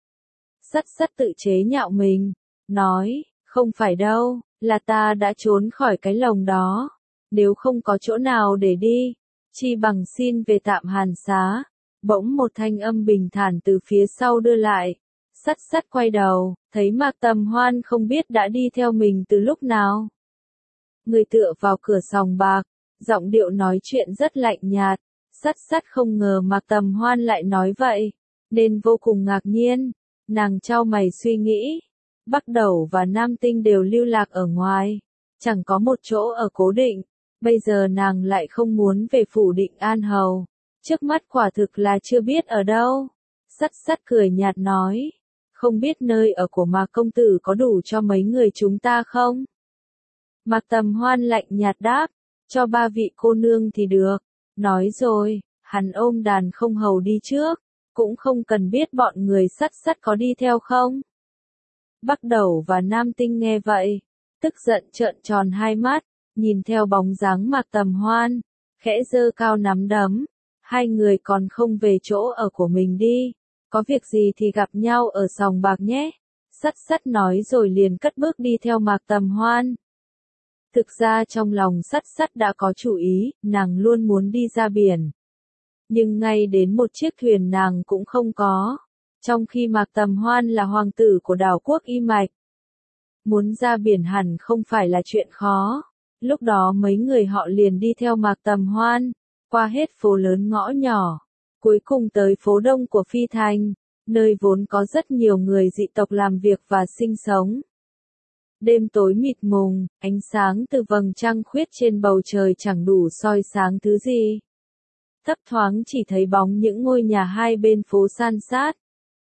Sắt Sắt tự chế nhạo mình, nói, không phải đâu, là ta đã trốn khỏi cái lồng đó. Nếu không có chỗ nào để đi, chi bằng xin về tạm hàn xá. Bỗng một thanh âm bình thản từ phía sau đưa lại. Sắt Sắt quay đầu, thấy Mạc Tầm Hoan không biết đã đi theo mình từ lúc nào. Người tựa vào cửa sòng bạc, giọng điệu nói chuyện rất lạnh nhạt. Sắt Sắt không ngờ Mạc Tầm Hoan lại nói vậy, nên vô cùng ngạc nhiên. Nàng chau mày suy nghĩ. Bắc Đẩu và Nam Tinh đều lưu lạc ở ngoài, chẳng có một chỗ ở cố định. Bây giờ nàng lại không muốn về phủ Định An Hầu. Trước mắt quả thực là chưa biết ở đâu. Sắt Sắt cười nhạt nói. Không biết nơi ở của Mạc công tử có đủ cho mấy người chúng ta không? Mạc Tầm Hoan lạnh nhạt đáp. Cho 3 vị cô nương thì được. Nói rồi, hắn ôm đàn không hầu đi trước. Cũng không cần biết bọn người Sắt Sắt có đi theo không. Bắc Đẩu và Nam Tinh nghe vậy, tức giận trợn tròn hai mắt, nhìn theo bóng dáng Mạc Tầm Hoan, khẽ giơ cao nắm đấm. Hai người còn không về chỗ ở của mình đi, có việc gì thì gặp nhau ở sòng bạc nhé. Sắt sắt nói rồi liền cất bước đi theo Mạc Tầm Hoan. Thực ra trong lòng sắt sắt đã có chủ ý, nàng luôn muốn đi ra biển. Nhưng ngay đến một chiếc thuyền nàng cũng không có. Trong khi Mạc Tầm Hoan là hoàng tử của đảo quốc Y Mạch. Muốn ra biển hẳn không phải là chuyện khó. Lúc đó mấy người họ liền đi theo Mạc Tầm Hoan, qua hết phố lớn ngõ nhỏ, cuối cùng tới phố đông của Phi Thành, nơi vốn có rất nhiều người dị tộc làm việc và sinh sống. Đêm tối mịt mùng, ánh sáng từ vầng trăng khuyết trên bầu trời chẳng đủ soi sáng thứ gì. Thấp thoáng chỉ thấy bóng những ngôi nhà hai bên phố san sát.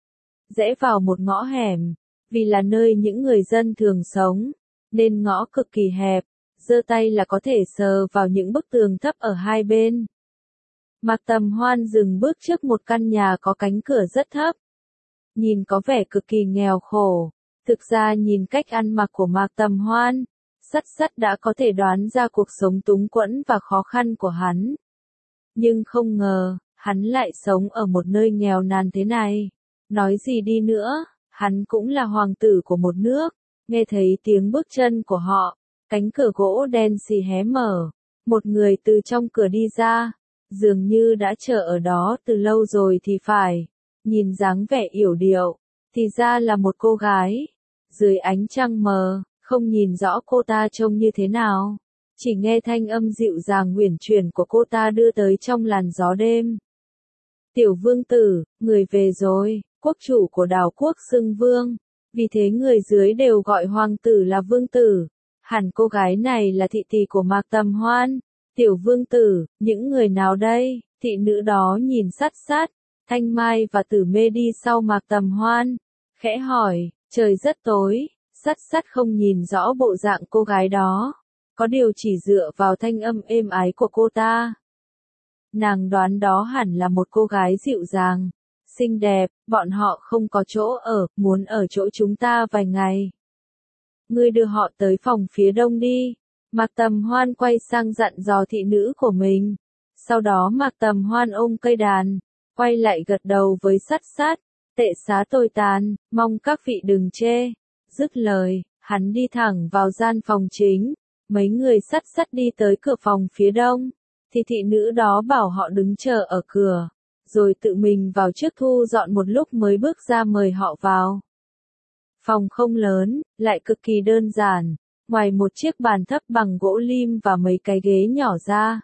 Rẽ vào một ngõ hẻm, vì là nơi những người dân thường sống, nên ngõ cực kỳ hẹp, giơ tay là có thể sờ vào những bức tường thấp ở hai bên. Mạc Tầm Hoan dừng bước trước một căn nhà có cánh cửa rất thấp. Nhìn có vẻ cực kỳ nghèo khổ. Thực ra nhìn cách ăn mặc của Mạc Tầm Hoan, sắt sắt đã có thể đoán ra cuộc sống túng quẫn và khó khăn của hắn. Nhưng không ngờ, hắn lại sống ở một nơi nghèo nàn thế này. Nói gì đi nữa, hắn cũng là hoàng tử của một nước. Nghe thấy tiếng bước chân của họ, cánh cửa gỗ đen xì hé mở. Một người từ trong cửa đi ra, dường như đã chờ ở đó từ lâu rồi thì phải. Nhìn dáng vẻ yểu điệu, thì ra là một cô gái. Dưới ánh trăng mờ, không nhìn rõ cô ta trông như thế nào. Chỉ nghe thanh âm dịu dàng uyển chuyển của cô ta đưa tới trong làn gió đêm. Tiểu vương tử, người về rồi, quốc chủ của đảo quốc xưng vương. Vì thế người dưới đều gọi hoàng tử là vương tử. Hẳn cô gái này là thị tỷ của Mạc Tầm Hoan. Tiểu vương tử, những người nào đây? Thị nữ đó nhìn sát sát. Thanh Mai và Tử Mê đi sau Mạc Tầm Hoan. Khẽ hỏi, trời rất tối, sắt sắt không nhìn rõ bộ dạng cô gái đó. Có điều chỉ dựa vào thanh âm êm ái của cô ta. Nàng đoán đó hẳn là một cô gái dịu dàng, xinh đẹp, bọn họ không có chỗ ở, muốn ở chỗ chúng ta vài ngày. Ngươi đưa họ tới phòng phía đông đi. Mạc Tầm Hoan quay sang dặn dò thị nữ của mình. Sau đó Mạc Tầm Hoan ôm cây đàn, quay lại gật đầu với sắt sát. Tệ xá tồi tàn, mong các vị đừng chê. Dứt lời, hắn đi thẳng vào gian phòng chính. Mấy người sắt sắt đi tới cửa phòng phía đông. Thì thị nữ đó bảo họ đứng chờ ở cửa. Rồi tự mình vào trước thu dọn một lúc mới bước ra mời họ vào. Phòng không lớn, lại cực kỳ đơn giản. Ngoài một chiếc bàn thấp bằng gỗ lim và mấy cái ghế nhỏ ra.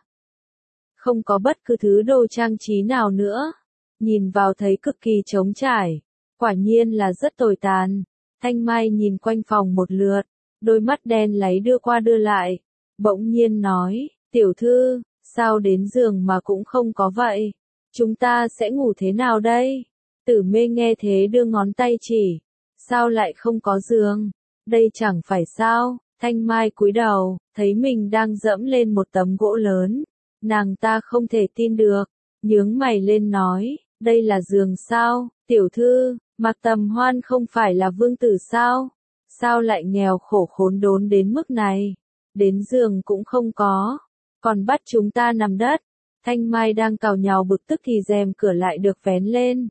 Không có bất cứ thứ đồ trang trí nào nữa. Nhìn vào thấy cực kỳ trống trải. Quả nhiên là rất tồi tàn. Thanh Mai nhìn quanh phòng một lượt. Đôi mắt đen láy đưa qua đưa lại. Bỗng nhiên nói, tiểu thư, sao đến giường mà cũng không có vậy? Chúng ta sẽ ngủ thế nào đây? Tử Mê nghe thế đưa ngón tay chỉ. Sao lại không có giường? Đây chẳng phải sao? Thanh Mai cúi đầu, thấy mình đang dẫm lên một tấm gỗ lớn. Nàng ta không thể tin được. Nhướng mày lên nói, đây là giường sao? Tiểu thư, Mạc Tầm Hoan không phải là vương tử sao? Sao lại nghèo khổ khốn đốn đến mức này? Đến giường cũng không có. Còn bắt chúng ta nằm đất. Thanh Mai đang càu nhàu bực tức thì rèm cửa lại được vén lên.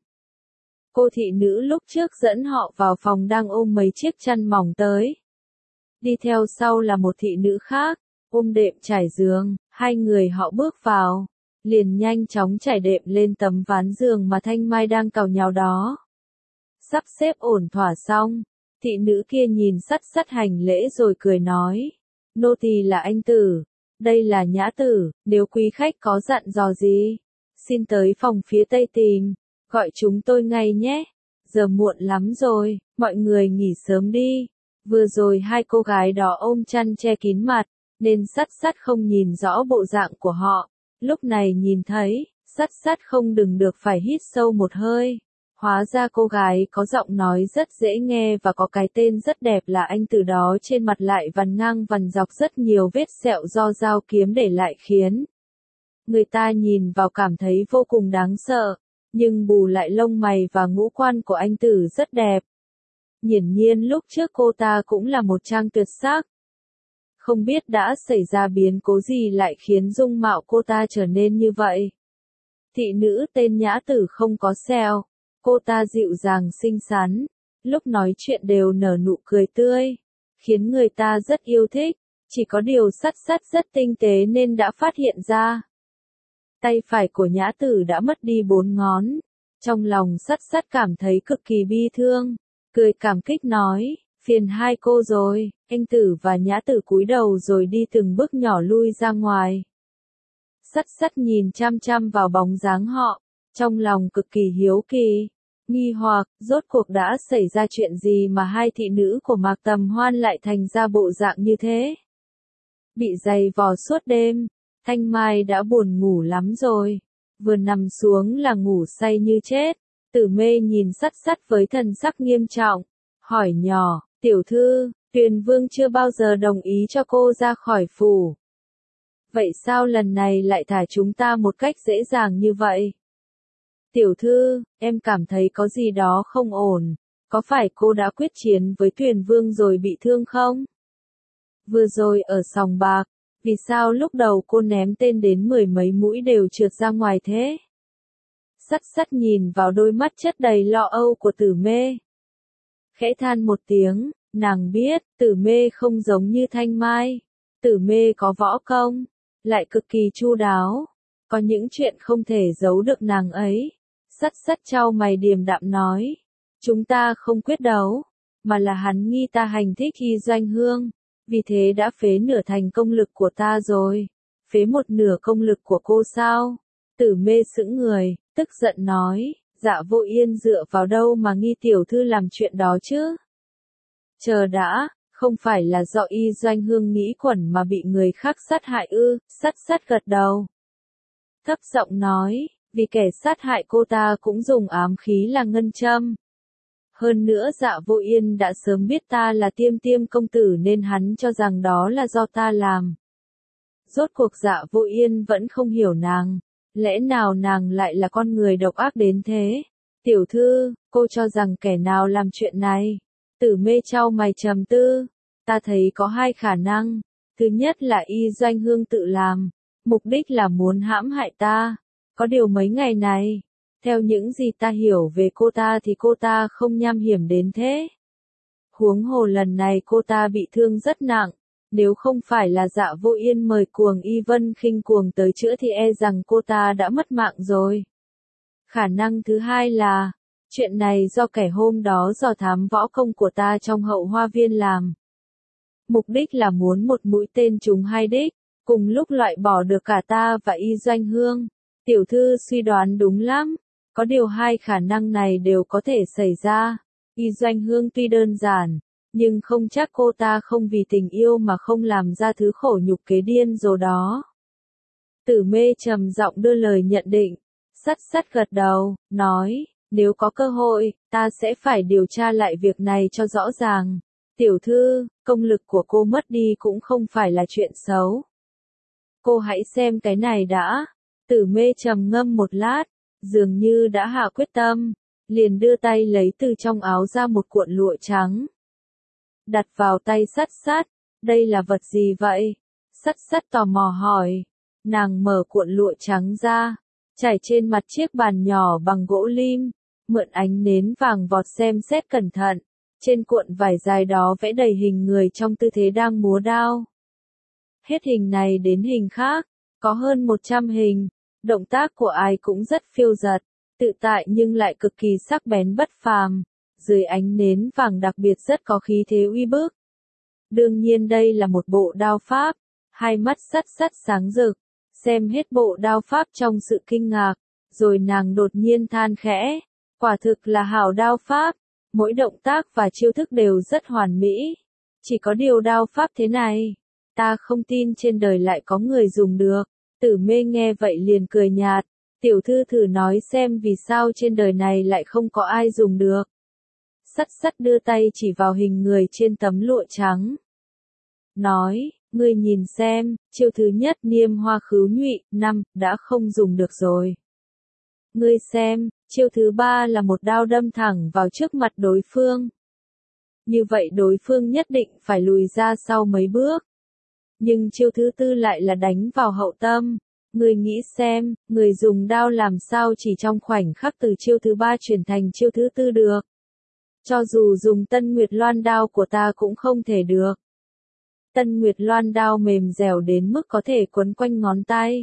Cô thị nữ lúc trước dẫn họ vào phòng đang ôm mấy chiếc chăn mỏng tới. Đi theo sau là một thị nữ khác, ôm đệm trải giường, hai người họ bước vào, liền nhanh chóng trải đệm lên tấm ván giường mà Thanh Mai đang càu nhàu đó. Sắp xếp ổn thỏa xong, thị nữ kia nhìn sắt sắt hành lễ rồi cười nói, nô tỳ là anh tử, đây là nhã tử, nếu quý khách có dặn dò gì, xin tới phòng phía tây tìm, gọi chúng tôi ngay nhé, giờ muộn lắm rồi, mọi người nghỉ sớm đi. Vừa rồi hai cô gái đó ôm chăn che kín mặt, nên sắt sắt không nhìn rõ bộ dạng của họ. Lúc này nhìn thấy, sắt sắt không đừng được phải hít sâu một hơi. Hóa ra cô gái có giọng nói rất dễ nghe và có cái tên rất đẹp là anh từ đó trên mặt lại vằn ngang vằn dọc rất nhiều vết sẹo do dao kiếm để lại khiến người ta nhìn vào cảm thấy vô cùng đáng sợ. Nhưng bù lại lông mày và ngũ quan của anh tử rất đẹp. Hiển nhiên lúc trước cô ta cũng là một trang tuyệt sắc. Không biết đã xảy ra biến cố gì lại khiến dung mạo cô ta trở nên như vậy. Thị nữ tên Nhã Tử không có sẹo. Cô ta dịu dàng xinh xắn. lúc nói chuyện đều nở nụ cười tươi, khiến người ta rất yêu thích, chỉ có điều sắt sắt rất tinh tế nên đã phát hiện ra. Tay phải của Nhã Tử đã mất đi 4 ngón, trong lòng sắt sắt cảm thấy cực kỳ bi thương, cười cảm kích nói, phiền hai cô rồi, anh Tử và Nhã Tử cúi đầu rồi đi từng bước nhỏ lui ra ngoài. Sắt sắt nhìn chăm chăm vào bóng dáng họ, trong lòng cực kỳ hiếu kỳ, nghi hoặc, rốt cuộc đã xảy ra chuyện gì mà hai thị nữ của Mạc Tầm Hoan lại thành ra bộ dạng như thế. Bị giày vò suốt đêm, Thanh Mai đã buồn ngủ lắm rồi, vừa nằm xuống là ngủ say như chết. Tử Mê nhìn sắt sắt với thần sắc nghiêm trọng, hỏi nhỏ, tiểu thư, Tuyền Vương chưa bao giờ đồng ý cho cô ra khỏi phủ. Vậy sao lần này lại thả chúng ta một cách dễ dàng như vậy? Tiểu thư, em cảm thấy có gì đó không ổn, có phải cô đã quyết chiến với Tuyền Vương rồi bị thương không? Vừa rồi ở sòng bạc, vì sao lúc đầu cô ném tên đến 10 mấy mũi đều trượt ra ngoài thế? Sắt sắt nhìn vào đôi mắt chất đầy lo âu của Tử Mê. Khẽ than một tiếng, nàng biết, Tử Mê không giống như Thanh Mai. Tử Mê có võ công, lại cực kỳ chu đáo, có những chuyện không thể giấu được nàng ấy. Sắt sắt chau mày điềm đạm nói, chúng ta không quyết đấu, mà là hắn nghi ta hành thích Y Doanh Hương, vì thế đã phế nửa thành công lực của ta rồi. Phế một nửa công lực của cô sao? Tử Mê sững người, tức giận nói, Dạ Vô Yên dựa vào đâu mà nghi tiểu thư làm chuyện đó chứ? Chờ đã, không phải là do Y Doanh Hương nghĩ quẩn mà bị người khác sát hại ư? Sắt sắt gật đầu, thấp giọng nói, vì kẻ sát hại cô ta cũng dùng ám khí là ngân châm. Hơn nữa Dạ Vô Yên đã sớm biết ta là Tiêm Tiêm công tử nên hắn cho rằng đó là do ta làm. Rốt cuộc Dạ Vô Yên vẫn không hiểu nàng, lẽ nào nàng lại là con người độc ác đến thế? Tiểu thư, cô cho rằng kẻ nào làm chuyện này? Tử Mê chau mày trầm tư, ta thấy có hai khả năng, thứ nhất là Y Doanh Hương tự làm, mục đích là muốn hãm hại ta, có điều mấy ngày này, theo những gì ta hiểu về cô ta thì cô ta không nham hiểm đến thế. Huống hồ lần này cô ta bị thương rất nặng, nếu không phải là Dạ Vô Yên mời Cuồng Y Vân Khinh Cuồng tới chữa thì e rằng cô ta đã mất mạng rồi. Khả năng thứ hai là, chuyện này do kẻ hôm đó dò thám võ công của ta trong Hậu Hoa Viên làm. Mục đích là muốn một mũi tên trúng hai đích, cùng lúc loại bỏ được cả ta và Y Doanh Hương. Tiểu thư suy đoán đúng lắm, có điều hai khả năng này đều có thể xảy ra. Y Doanh Hương tuy đơn giản, nhưng không chắc cô ta không vì tình yêu mà không làm ra thứ khổ nhục kế điên rồi đó. Tử Mê trầm giọng đưa lời nhận định, sắt sắt gật đầu, nói, nếu có cơ hội, ta sẽ phải điều tra lại việc này cho rõ ràng. Tiểu thư, công lực của cô mất đi cũng không phải là chuyện xấu. Cô hãy xem cái này đã. Tử Mê trầm ngâm một lát, dường như đã hạ quyết tâm, liền đưa tay lấy từ trong áo ra một cuộn lụa trắng. Đặt vào tay sắt sắt, đây là vật gì vậy? Sắt sắt tò mò hỏi. Nàng mở cuộn lụa trắng ra, trải trên mặt chiếc bàn nhỏ bằng gỗ lim, mượn ánh nến vàng vọt xem xét cẩn thận. Trên cuộn vải dài đó vẽ đầy hình người trong tư thế đang múa đao. Hết hình này đến hình khác, có hơn 100 hình. Động tác của ai cũng rất phiêu dật, tự tại nhưng lại cực kỳ sắc bén bất phàm. Dưới ánh nến vàng đặc biệt rất có khí thế uy bức. Đương nhiên đây là một bộ đao pháp. Hai mắt sắt sắt sáng rực, xem hết bộ đao pháp trong sự kinh ngạc, rồi nàng đột nhiên than khẽ, quả thực là hảo đao pháp, mỗi động tác và chiêu thức đều rất hoàn mỹ. Chỉ có điều đao pháp thế này, ta không tin trên đời lại có người dùng được. Tử Mê nghe vậy liền cười nhạt, tiểu thư thử nói xem vì sao trên đời này lại không có ai dùng được. Sắt sắt đưa tay chỉ vào hình người trên tấm lụa trắng. Nói, ngươi nhìn xem, chiêu thứ nhất Niêm Hoa Khứu Nhụy, 5, đã không dùng được rồi. Ngươi xem, chiêu thứ ba là một đao đâm thẳng vào trước mặt đối phương. Như vậy đối phương nhất định phải lùi ra sau mấy bước. Nhưng chiêu thứ tư lại là đánh vào hậu tâm. Người nghĩ xem, người dùng đao làm sao chỉ trong khoảnh khắc từ chiêu thứ ba chuyển thành chiêu thứ tư được. Cho dù dùng Tân Nguyệt Loan đao của ta cũng không thể được. Tân Nguyệt Loan đao mềm dẻo đến mức có thể quấn quanh ngón tay.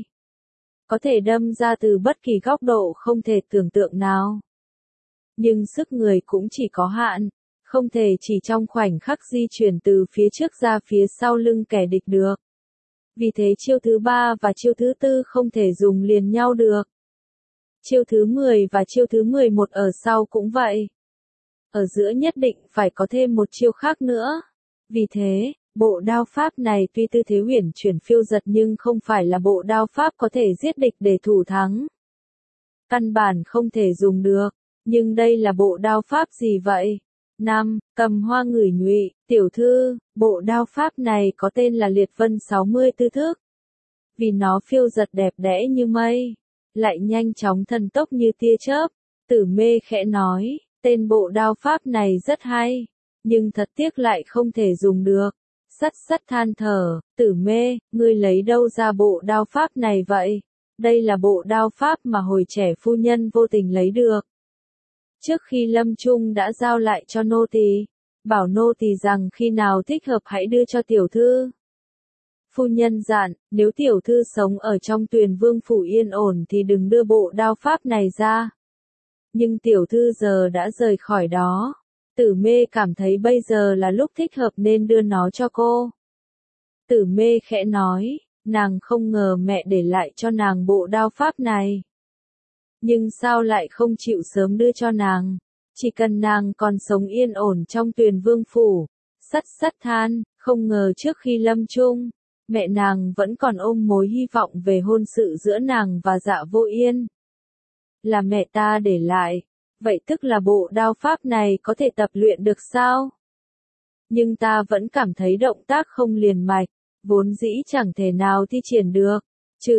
Có thể đâm ra từ bất kỳ góc độ không thể tưởng tượng nào. Nhưng sức người cũng chỉ có hạn, không thể chỉ trong khoảnh khắc di chuyển từ phía trước ra phía sau lưng kẻ địch được. Vì thế chiêu thứ 3 và chiêu thứ 4 không thể dùng liền nhau được. Chiêu thứ 10 và chiêu thứ 11 ở sau cũng vậy. Ở giữa nhất định phải có thêm một chiêu khác nữa. Vì thế, bộ đao pháp này tuy tư thế uyển chuyển phiêu dật nhưng không phải là bộ đao pháp có thể giết địch để thủ thắng. Căn bản không thể dùng được. Nhưng đây là bộ đao pháp gì vậy? 5. Cầm hoa ngửi nhụy, tiểu thư, bộ đao pháp này có tên là Liệt Vân 64 thước. Vì nó phiêu dật đẹp đẽ như mây, lại nhanh chóng thần tốc như tia chớp. Tử Mê khẽ nói, tên bộ đao pháp này rất hay, nhưng thật tiếc lại không thể dùng được. Sắt sắt than thở, Tử Mê, ngươi lấy đâu ra bộ đao pháp này vậy? Đây là bộ đao pháp mà hồi trẻ phu nhân vô tình lấy được. Trước khi lâm chung đã giao lại cho nô tỳ, bảo nô tỳ rằng khi nào thích hợp hãy đưa cho tiểu thư. Phu nhân dặn, nếu tiểu thư sống ở trong Tuyền Vương phủ yên ổn thì đừng đưa bộ đao pháp này ra. Nhưng tiểu thư giờ đã rời khỏi đó. Tử Mê cảm thấy bây giờ là lúc thích hợp nên đưa nó cho cô. Tử Mê khẽ nói, nàng không ngờ mẹ để lại cho nàng bộ đao pháp này. Nhưng sao lại không chịu sớm đưa cho nàng? Chỉ cần nàng còn sống yên ổn trong Tuyền Vương phủ. Sắt sắt than, không ngờ trước khi lâm chung, mẹ nàng vẫn còn ôm mối hy vọng về hôn sự giữa nàng và Dạ Vô Yên. Là mẹ ta để lại, vậy tức là bộ đao pháp này có thể tập luyện được sao? Nhưng ta vẫn cảm thấy động tác không liền mạch, vốn dĩ chẳng thể nào thi triển được, trừ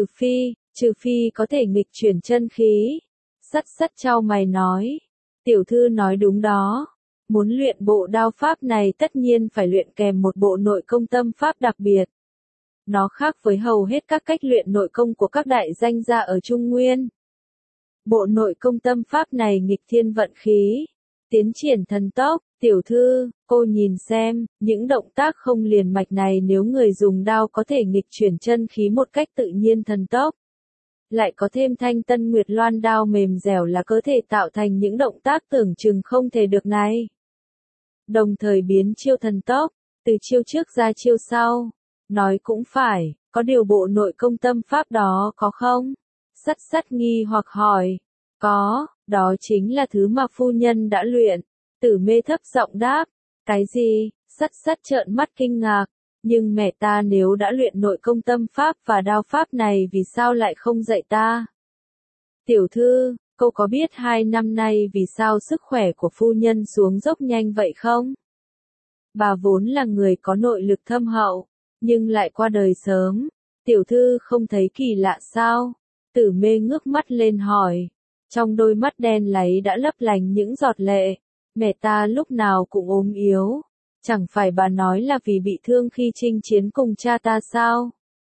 phi có thể nghịch chuyển chân khí. Sắt sắt chau mày nói, tiểu thư nói đúng đó, muốn luyện bộ đao pháp này tất nhiên phải luyện kèm một bộ nội công tâm pháp đặc biệt. Nó khác với hầu hết các cách luyện nội công của các đại danh gia ở Trung Nguyên. Bộ nội công tâm pháp này nghịch thiên vận khí, tiến triển thần tốc. Tiểu thư, cô nhìn xem, những động tác không liền mạch này nếu người dùng đao có thể nghịch chuyển chân khí một cách tự nhiên thần tốc. Lại có thêm thanh Tân Nguyệt Loan đao mềm dẻo là có thể tạo thành những động tác tưởng chừng không thể được này. Đồng thời biến chiêu thần tốc, từ chiêu trước ra chiêu sau. Nói cũng phải, có điều bộ nội công tâm pháp đó có không? Sắt sắt nghi hoặc hỏi. Có, đó chính là thứ mà phu nhân đã luyện. Tử Mê thấp giọng đáp. Cái gì? Sắt sắt trợn mắt kinh ngạc. Nhưng mẹ ta nếu đã luyện nội công tâm pháp và đao pháp này vì sao lại không dạy ta? Tiểu thư, cô có biết 2 năm nay vì sao sức khỏe của phu nhân xuống dốc nhanh vậy không? Bà vốn là người có nội lực thâm hậu, nhưng lại qua đời sớm. Tiểu thư không thấy kỳ lạ sao? Tử Mê ngước mắt lên hỏi. Trong đôi mắt đen láy đã lấp lánh những giọt lệ. Mẹ ta lúc nào cũng ốm yếu. Chẳng phải bà nói là vì bị thương khi chinh chiến cùng cha ta sao?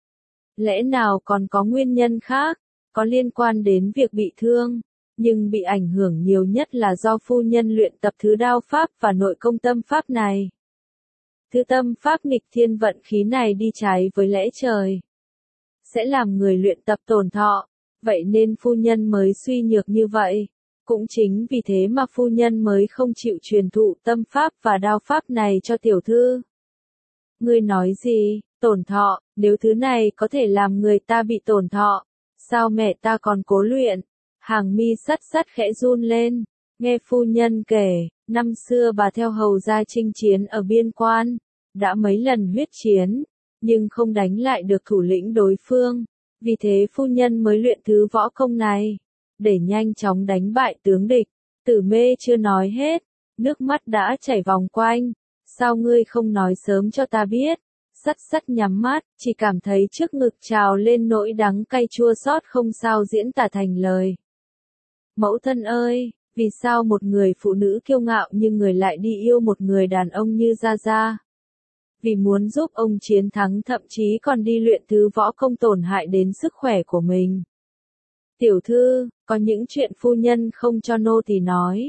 Lẽ nào còn có nguyên nhân khác, có liên quan đến việc bị thương, nhưng bị ảnh hưởng nhiều nhất là do phu nhân luyện tập thứ đao pháp và nội công tâm pháp này. Thứ tâm pháp nghịch thiên vận khí này đi trái với lẽ trời, sẽ làm người luyện tập tổn thọ, vậy nên phu nhân mới suy nhược như vậy. Cũng chính vì thế mà phu nhân mới không chịu truyền thụ tâm pháp và đao pháp này cho tiểu thư. Ngươi nói gì, tổn thọ, nếu thứ này có thể làm người ta bị tổn thọ, sao mẹ ta còn cố luyện? Hàng mi sắt sắt khẽ run lên, nghe phu nhân kể, năm xưa bà theo hầu gia chinh chiến ở biên quan, đã mấy lần huyết chiến, nhưng không đánh lại được thủ lĩnh đối phương, vì thế phu nhân mới luyện thứ võ công này, để nhanh chóng đánh bại tướng địch. Tử Mê chưa nói hết, nước mắt đã chảy vòng quanh. Sao ngươi không nói sớm cho ta biết? Sắt sắt nhắm mắt, chỉ cảm thấy trước ngực trào lên nỗi đắng cay chua xót không sao diễn tả thành lời. Mẫu thân ơi, vì sao một người phụ nữ kiêu ngạo như người lại đi yêu một người đàn ông như Gia Gia? Vì muốn giúp ông chiến thắng thậm chí còn đi luyện thứ võ công tổn hại đến sức khỏe của mình. Tiểu thư, có những chuyện phu nhân không cho nô tỳ nói.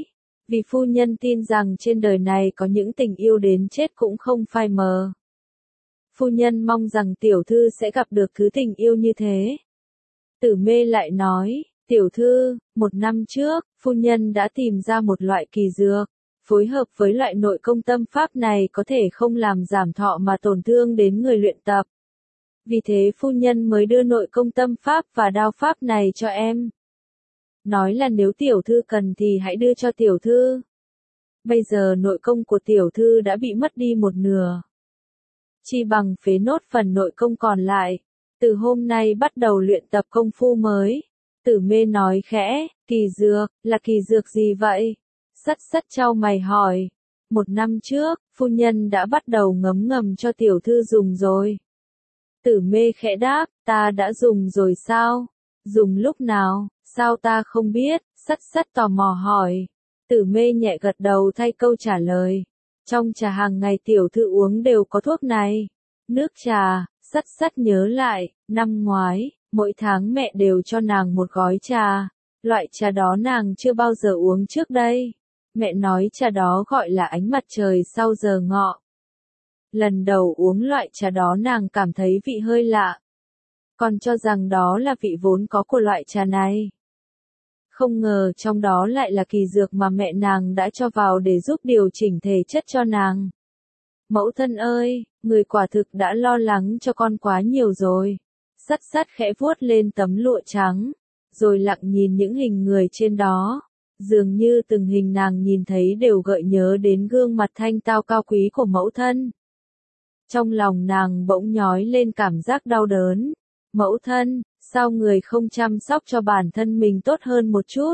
Vì phu nhân tin rằng trên đời này có những tình yêu đến chết cũng không phai mờ. Phu nhân mong rằng tiểu thư sẽ gặp được thứ tình yêu như thế. Tử Mê lại nói, tiểu thư, 1 năm trước, phu nhân đã tìm ra một loại kỳ dược, phối hợp với loại nội công tâm pháp này có thể không làm giảm thọ mà tổn thương đến người luyện tập. Vì thế phu nhân mới đưa nội công tâm pháp và đao pháp này cho em. Nói là nếu tiểu thư cần thì hãy đưa cho tiểu thư. Bây giờ nội công của tiểu thư đã bị mất đi 1/2. Chi bằng phế nốt phần nội công còn lại. Từ hôm nay bắt đầu luyện tập công phu mới. Tử Mê nói khẽ, kỳ dược, là kỳ dược gì vậy? Sắt sắt chau mày hỏi. 1 năm trước, phu nhân đã bắt đầu ngấm ngầm cho tiểu thư dùng rồi. Tử Mê khẽ đáp, ta đã dùng rồi sao? Dùng lúc nào? Sao ta không biết? Sắt sắt tò mò hỏi. Tử Mê nhẹ gật đầu thay câu trả lời. Trong trà hàng ngày tiểu thư uống đều có thuốc này. Nước trà, sắt sắt nhớ lại, năm ngoái, mỗi tháng mẹ đều cho nàng một gói trà. Loại trà đó nàng chưa bao giờ uống trước đây. Mẹ nói trà đó gọi là ánh mặt trời sau giờ ngọ. Lần đầu uống loại trà đó nàng cảm thấy vị hơi lạ. Còn cho rằng đó là vị vốn có của loại trà này. Không ngờ trong đó lại là kỳ dược mà mẹ nàng đã cho vào để giúp điều chỉnh thể chất cho nàng. Mẫu thân ơi, người quả thực đã lo lắng cho con quá nhiều rồi. Sắt sắt khẽ vuốt lên tấm lụa trắng, rồi lặng nhìn những hình người trên đó. Dường như từng hình nàng nhìn thấy đều gợi nhớ đến gương mặt thanh tao cao quý của mẫu thân. Trong lòng nàng bỗng nhói lên cảm giác đau đớn. Mẫu thân, sao người không chăm sóc cho bản thân mình tốt hơn một chút?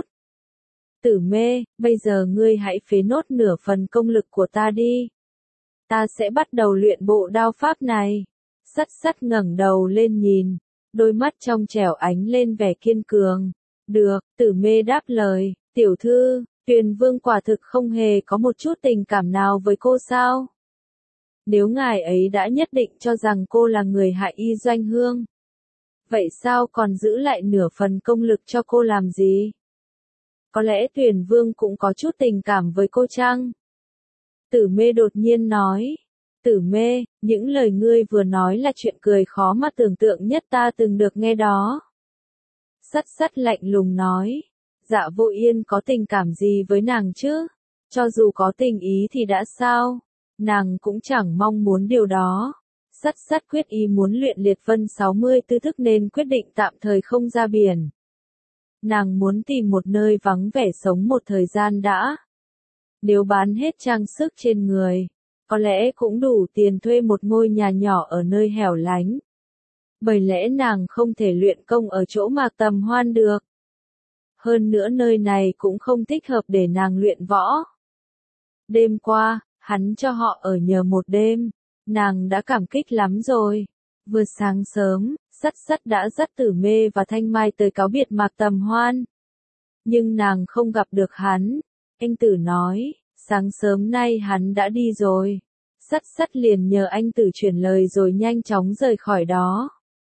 Tử Mê, bây giờ ngươi hãy phế nốt nửa phần công lực của ta đi. Ta sẽ bắt đầu luyện bộ đao pháp này. Sắt sắt ngẩng đầu lên nhìn, đôi mắt trong trẻo ánh lên vẻ kiên cường. Được, Tử Mê đáp lời, tiểu thư, Tuyền Vương quả thực không hề có một chút tình cảm nào với cô sao? Nếu ngài ấy đã nhất định cho rằng cô là người hại Y Doanh Hương, vậy sao còn giữ lại nửa phần công lực cho cô làm gì? Có lẽ Tuyền Vương cũng có chút tình cảm với cô chăng? Tử Mê đột nhiên nói. Tử Mê, những lời ngươi vừa nói là chuyện cười khó mà tưởng tượng nhất ta từng được nghe đó. Sắt sắt lạnh lùng nói. Dạ Vô Yên có tình cảm gì với nàng chứ? Cho dù có tình ý thì đã sao? Nàng cũng chẳng mong muốn điều đó. Sắt sắt quyết ý muốn luyện liệt vân 64 thức nên quyết định tạm thời không ra biển. Nàng muốn tìm một nơi vắng vẻ sống một thời gian đã. Nếu bán hết trang sức trên người, có lẽ cũng đủ tiền thuê một ngôi nhà nhỏ ở nơi hẻo lánh. Bởi lẽ nàng không thể luyện công ở chỗ Mạc Tầm Hoan được. Hơn nữa nơi này cũng không thích hợp để nàng luyện võ. Đêm qua, hắn cho họ ở nhờ một đêm. Nàng đã cảm kích lắm rồi. Vừa sáng sớm, sắt sắt đã dắt Tử Mê và Thanh Mai tới cáo biệt Mạc Tầm Hoan. Nhưng nàng không gặp được hắn. Anh Tử nói, sáng sớm nay hắn đã đi rồi. Sắt sắt liền nhờ anh Tử chuyển lời rồi nhanh chóng rời khỏi đó.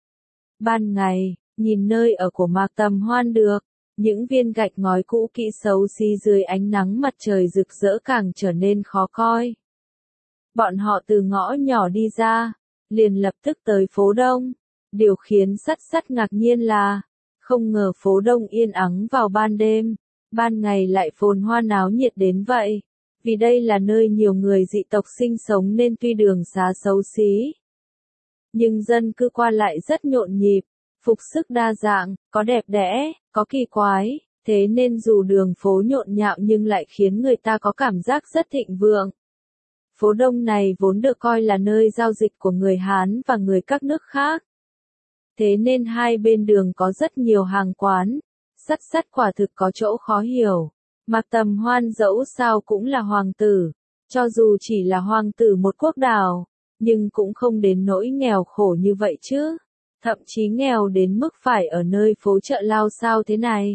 Ban ngày, nhìn nơi ở của Mạc Tầm Hoan được, những viên gạch ngói cũ kỹ xấu xí dưới ánh nắng mặt trời rực rỡ càng trở nên khó coi. Bọn họ từ ngõ nhỏ đi ra, liền lập tức tới phố Đông. Điều khiến sắt sắt ngạc nhiên là, không ngờ phố Đông yên ắng vào ban đêm, ban ngày lại phồn hoa náo nhiệt đến vậy. Vì đây là nơi nhiều người dị tộc sinh sống nên tuy đường xá xấu xí, nhưng dân cư qua lại rất nhộn nhịp, phục sức đa dạng, có đẹp đẽ, có kỳ quái, thế nên dù đường phố nhộn nhạo nhưng lại khiến người ta có cảm giác rất thịnh vượng. Phố Đông này vốn được coi là nơi giao dịch của người Hán và người các nước khác. Thế nên hai bên đường có rất nhiều hàng quán. Sắt sắt quả thực có chỗ khó hiểu. Mạc Tầm Hoan dẫu sao cũng là hoàng tử. Cho dù chỉ là hoàng tử một quốc đảo, nhưng cũng không đến nỗi nghèo khổ như vậy chứ. Thậm chí nghèo đến mức phải ở nơi phố chợ lao sao thế này.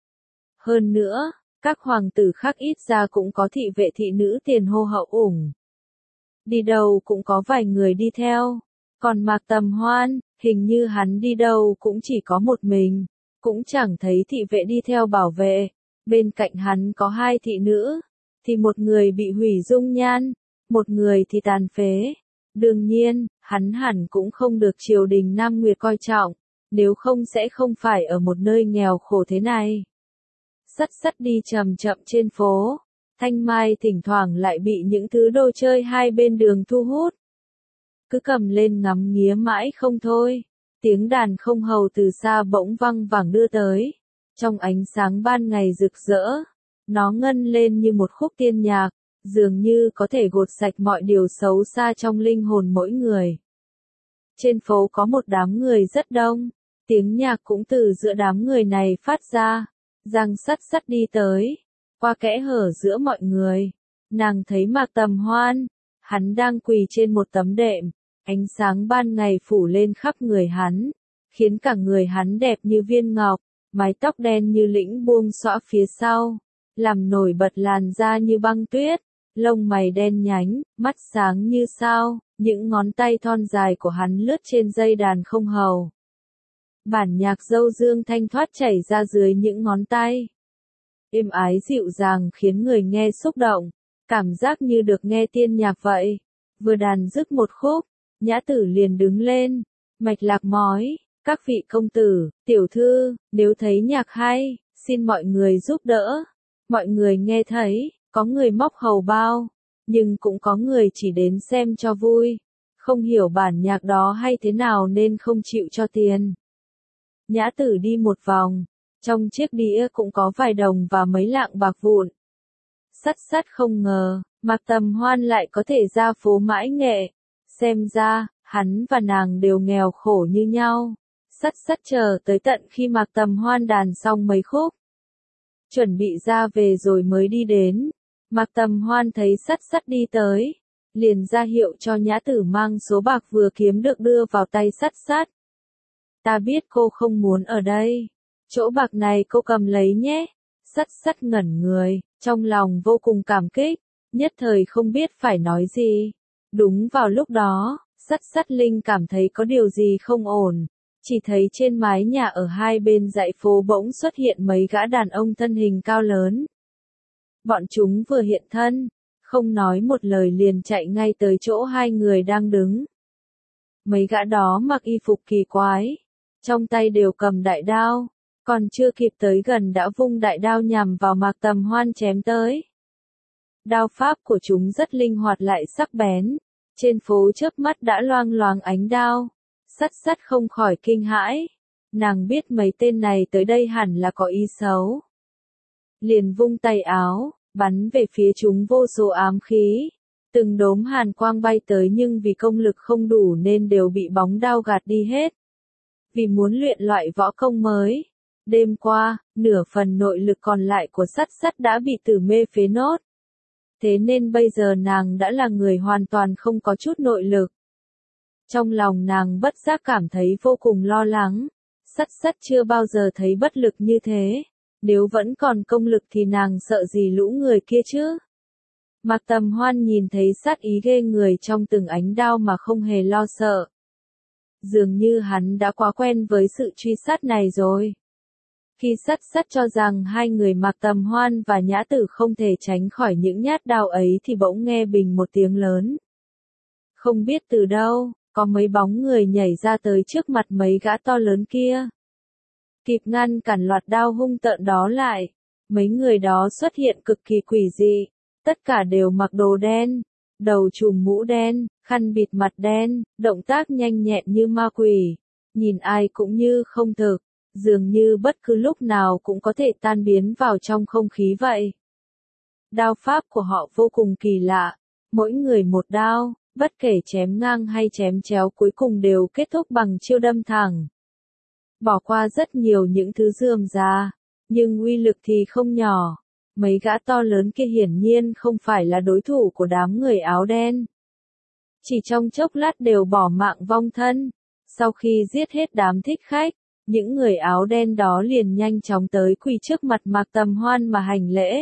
Hơn nữa, các hoàng tử khác ít ra cũng có thị vệ thị nữ tiền hô hậu ủng. Đi đâu cũng có vài người đi theo. Còn Mạc Tầm Hoan, hình như hắn đi đâu cũng chỉ có một mình. Cũng chẳng thấy thị vệ đi theo bảo vệ. Bên cạnh hắn có hai thị nữ, thì một người bị hủy dung nhan, một người thì tàn phế. Đương nhiên, hắn hẳn cũng không được triều đình Nam Nguyệt coi trọng, nếu không sẽ không phải ở một nơi nghèo khổ thế này. Sắt sắt đi chậm chậm trên phố, Thanh Mai thỉnh thoảng lại bị những thứ đồ chơi hai bên đường thu hút. Cứ cầm lên ngắm nghía mãi không thôi, tiếng đàn không hầu từ xa bỗng văng vẳng đưa tới. Trong ánh sáng ban ngày rực rỡ, nó ngân lên như một khúc tiên nhạc, dường như có thể gột sạch mọi điều xấu xa trong linh hồn mỗi người. Trên phố có một đám người rất đông, tiếng nhạc cũng từ giữa đám người này phát ra. Giang Sắt Sắt đi tới, qua kẽ hở giữa mọi người, nàng thấy Mạc Tầm Hoan, hắn đang quỳ trên một tấm đệm, ánh sáng ban ngày phủ lên khắp người hắn, khiến cả người hắn đẹp như viên ngọc, mái tóc đen như lĩnh buông xõa phía sau, làm nổi bật làn da như băng tuyết, lông mày đen nhánh, mắt sáng như sao, những ngón tay thon dài của hắn lướt trên dây đàn không hầu. Bản nhạc dâu dương thanh thoát chảy ra dưới những ngón tay. Êm ái dịu dàng khiến người nghe xúc động, cảm giác như được nghe tiên nhạc vậy. Vừa đàn dứt một khúc, Nhã Tử liền đứng lên, mạch lạc nói, các vị công tử, tiểu thư, nếu thấy nhạc hay, xin mọi người giúp đỡ. Mọi người nghe thấy, có người móc hầu bao, nhưng cũng có người chỉ đến xem cho vui, không hiểu bản nhạc đó hay thế nào nên không chịu cho tiền. Nhã Tử đi một vòng, trong chiếc đĩa cũng có vài đồng và mấy lạng bạc vụn. Sắt Sắt không ngờ, Mạc Tầm Hoan lại có thể ra phố mãi nghệ, xem ra, hắn và nàng đều nghèo khổ như nhau. Sắt Sắt chờ tới tận khi Mạc Tầm Hoan đàn xong mấy khúc, chuẩn bị ra về rồi mới đi đến. Mạc Tầm Hoan thấy Sắt Sắt đi tới, liền ra hiệu cho Nhã Tử mang số bạc vừa kiếm được đưa vào tay Sắt Sắt. Ta biết cô không muốn ở đây, chỗ bạc này cô cầm lấy nhé. Sắt Sắt ngẩn người, trong lòng vô cùng cảm kích, nhất thời không biết phải nói gì. Đúng vào lúc đó, Sắt Sắt Linh cảm thấy có điều gì không ổn, chỉ thấy trên mái nhà ở hai bên dãy phố bỗng xuất hiện mấy gã đàn ông thân hình cao lớn. Bọn chúng vừa hiện thân, không nói một lời liền chạy ngay tới chỗ hai người đang đứng. Mấy gã đó mặc y phục kỳ quái, trong tay đều cầm đại đao, còn chưa kịp tới gần đã vung đại đao nhằm vào Mạc Tầm Hoan chém tới. Đao pháp của chúng rất linh hoạt lại sắc bén, trên phố chớp mắt đã loang loáng ánh đao. Sắt Sắt không khỏi kinh hãi, nàng biết mấy tên này tới đây hẳn là có ý xấu. Liền vung tay áo, bắn về phía chúng vô số ám khí. Từng đốm hàn quang bay tới nhưng vì công lực không đủ nên đều bị bóng đao gạt đi hết. Vì muốn luyện loại võ công mới, đêm qua, nửa phần nội lực còn lại của Sắt Sắt đã bị tử mê phế nốt. Thế nên bây giờ nàng đã là người hoàn toàn không có chút nội lực. Trong lòng nàng bất giác cảm thấy vô cùng lo lắng. Sắt Sắt chưa bao giờ thấy bất lực như thế. Nếu vẫn còn công lực thì nàng sợ gì lũ người kia chứ? Mạc Tầm Hoan nhìn thấy sát ý ghê người trong từng ánh đao mà không hề lo sợ. Dường như hắn đã quá quen với sự truy sát này rồi. Khi Sắt Sắt cho rằng hai người Mạc Tầm Hoan và Nhã Tử không thể tránh khỏi những nhát đao ấy thì bỗng nghe bình một tiếng lớn. Không biết từ đâu, có mấy bóng người nhảy ra tới trước mặt mấy gã to lớn kia. Kịp ngăn cản loạt đao hung tợn đó lại, mấy người đó xuất hiện cực kỳ quỷ dị, tất cả đều mặc đồ đen, đầu trùm mũ đen, khăn bịt mặt đen, động tác nhanh nhẹn như ma quỷ, nhìn ai cũng như không thực, dường như bất cứ lúc nào cũng có thể tan biến vào trong không khí vậy. Đao pháp của họ vô cùng kỳ lạ, mỗi người một đao, bất kể chém ngang hay chém chéo cuối cùng đều kết thúc bằng chiêu đâm thẳng. Bỏ qua rất nhiều những thứ rườm rà, nhưng uy lực thì không nhỏ. Mấy gã to lớn kia hiển nhiên không phải là đối thủ của đám người áo đen. Chỉ trong chốc lát đều bỏ mạng vong thân. Sau khi giết hết đám thích khách, những người áo đen đó liền nhanh chóng tới quỳ trước mặt Mạc Tầm Hoan mà hành lễ.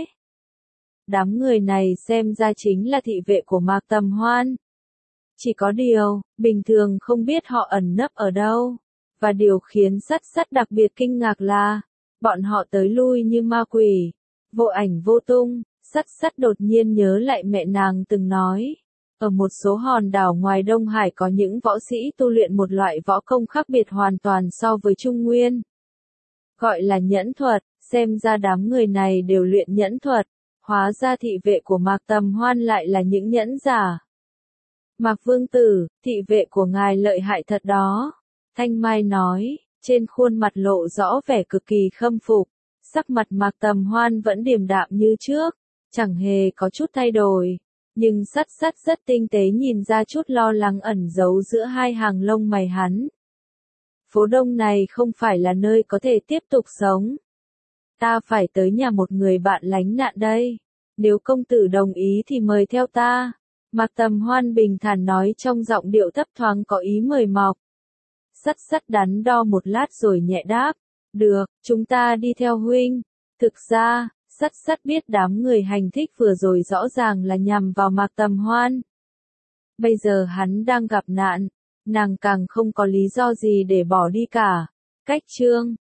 Đám người này xem ra chính là thị vệ của Mạc Tầm Hoan. Chỉ có điều, bình thường không biết họ ẩn nấp ở đâu. Và điều khiến Sắt Sắt đặc biệt kinh ngạc là, bọn họ tới lui như ma quỷ, Vô ảnh vô tung, sắt đột nhiên nhớ lại mẹ nàng từng nói. Ở một số hòn đảo ngoài Đông Hải có những võ sĩ tu luyện một loại võ công khác biệt hoàn toàn so với Trung Nguyên. Gọi là nhẫn thuật, xem ra đám người này đều luyện nhẫn thuật. Hóa ra thị vệ của Mạc Tầm Hoan lại là những nhẫn giả. Mạc Vương Tử, thị vệ của ngài lợi hại thật đó. Thanh Mai nói, trên khuôn mặt lộ rõ vẻ cực kỳ khâm phục. Sắc mặt Mạc Tầm Hoan vẫn điềm đạm như trước, chẳng hề có chút thay đổi. Nhưng sắt rất tinh tế nhìn ra chút lo lắng ẩn giấu giữa hai hàng lông mày hắn. Phố Đông này không phải là nơi có thể tiếp tục sống. Ta phải tới nhà một người bạn lánh nạn đây. Nếu công tử đồng ý thì mời theo ta. Mạc Tầm Hoan bình thản nói trong giọng điệu thấp thoáng có ý mời mọc. Sắt đắn đo một lát rồi nhẹ đáp. Được, chúng ta đi theo huynh. Thực ra, sắt biết đám người hành thích vừa rồi rõ ràng là nhằm vào Mạc Tầm Hoan. Bây giờ hắn đang gặp nạn, nàng càng không có lý do gì để bỏ đi cả. Cách chương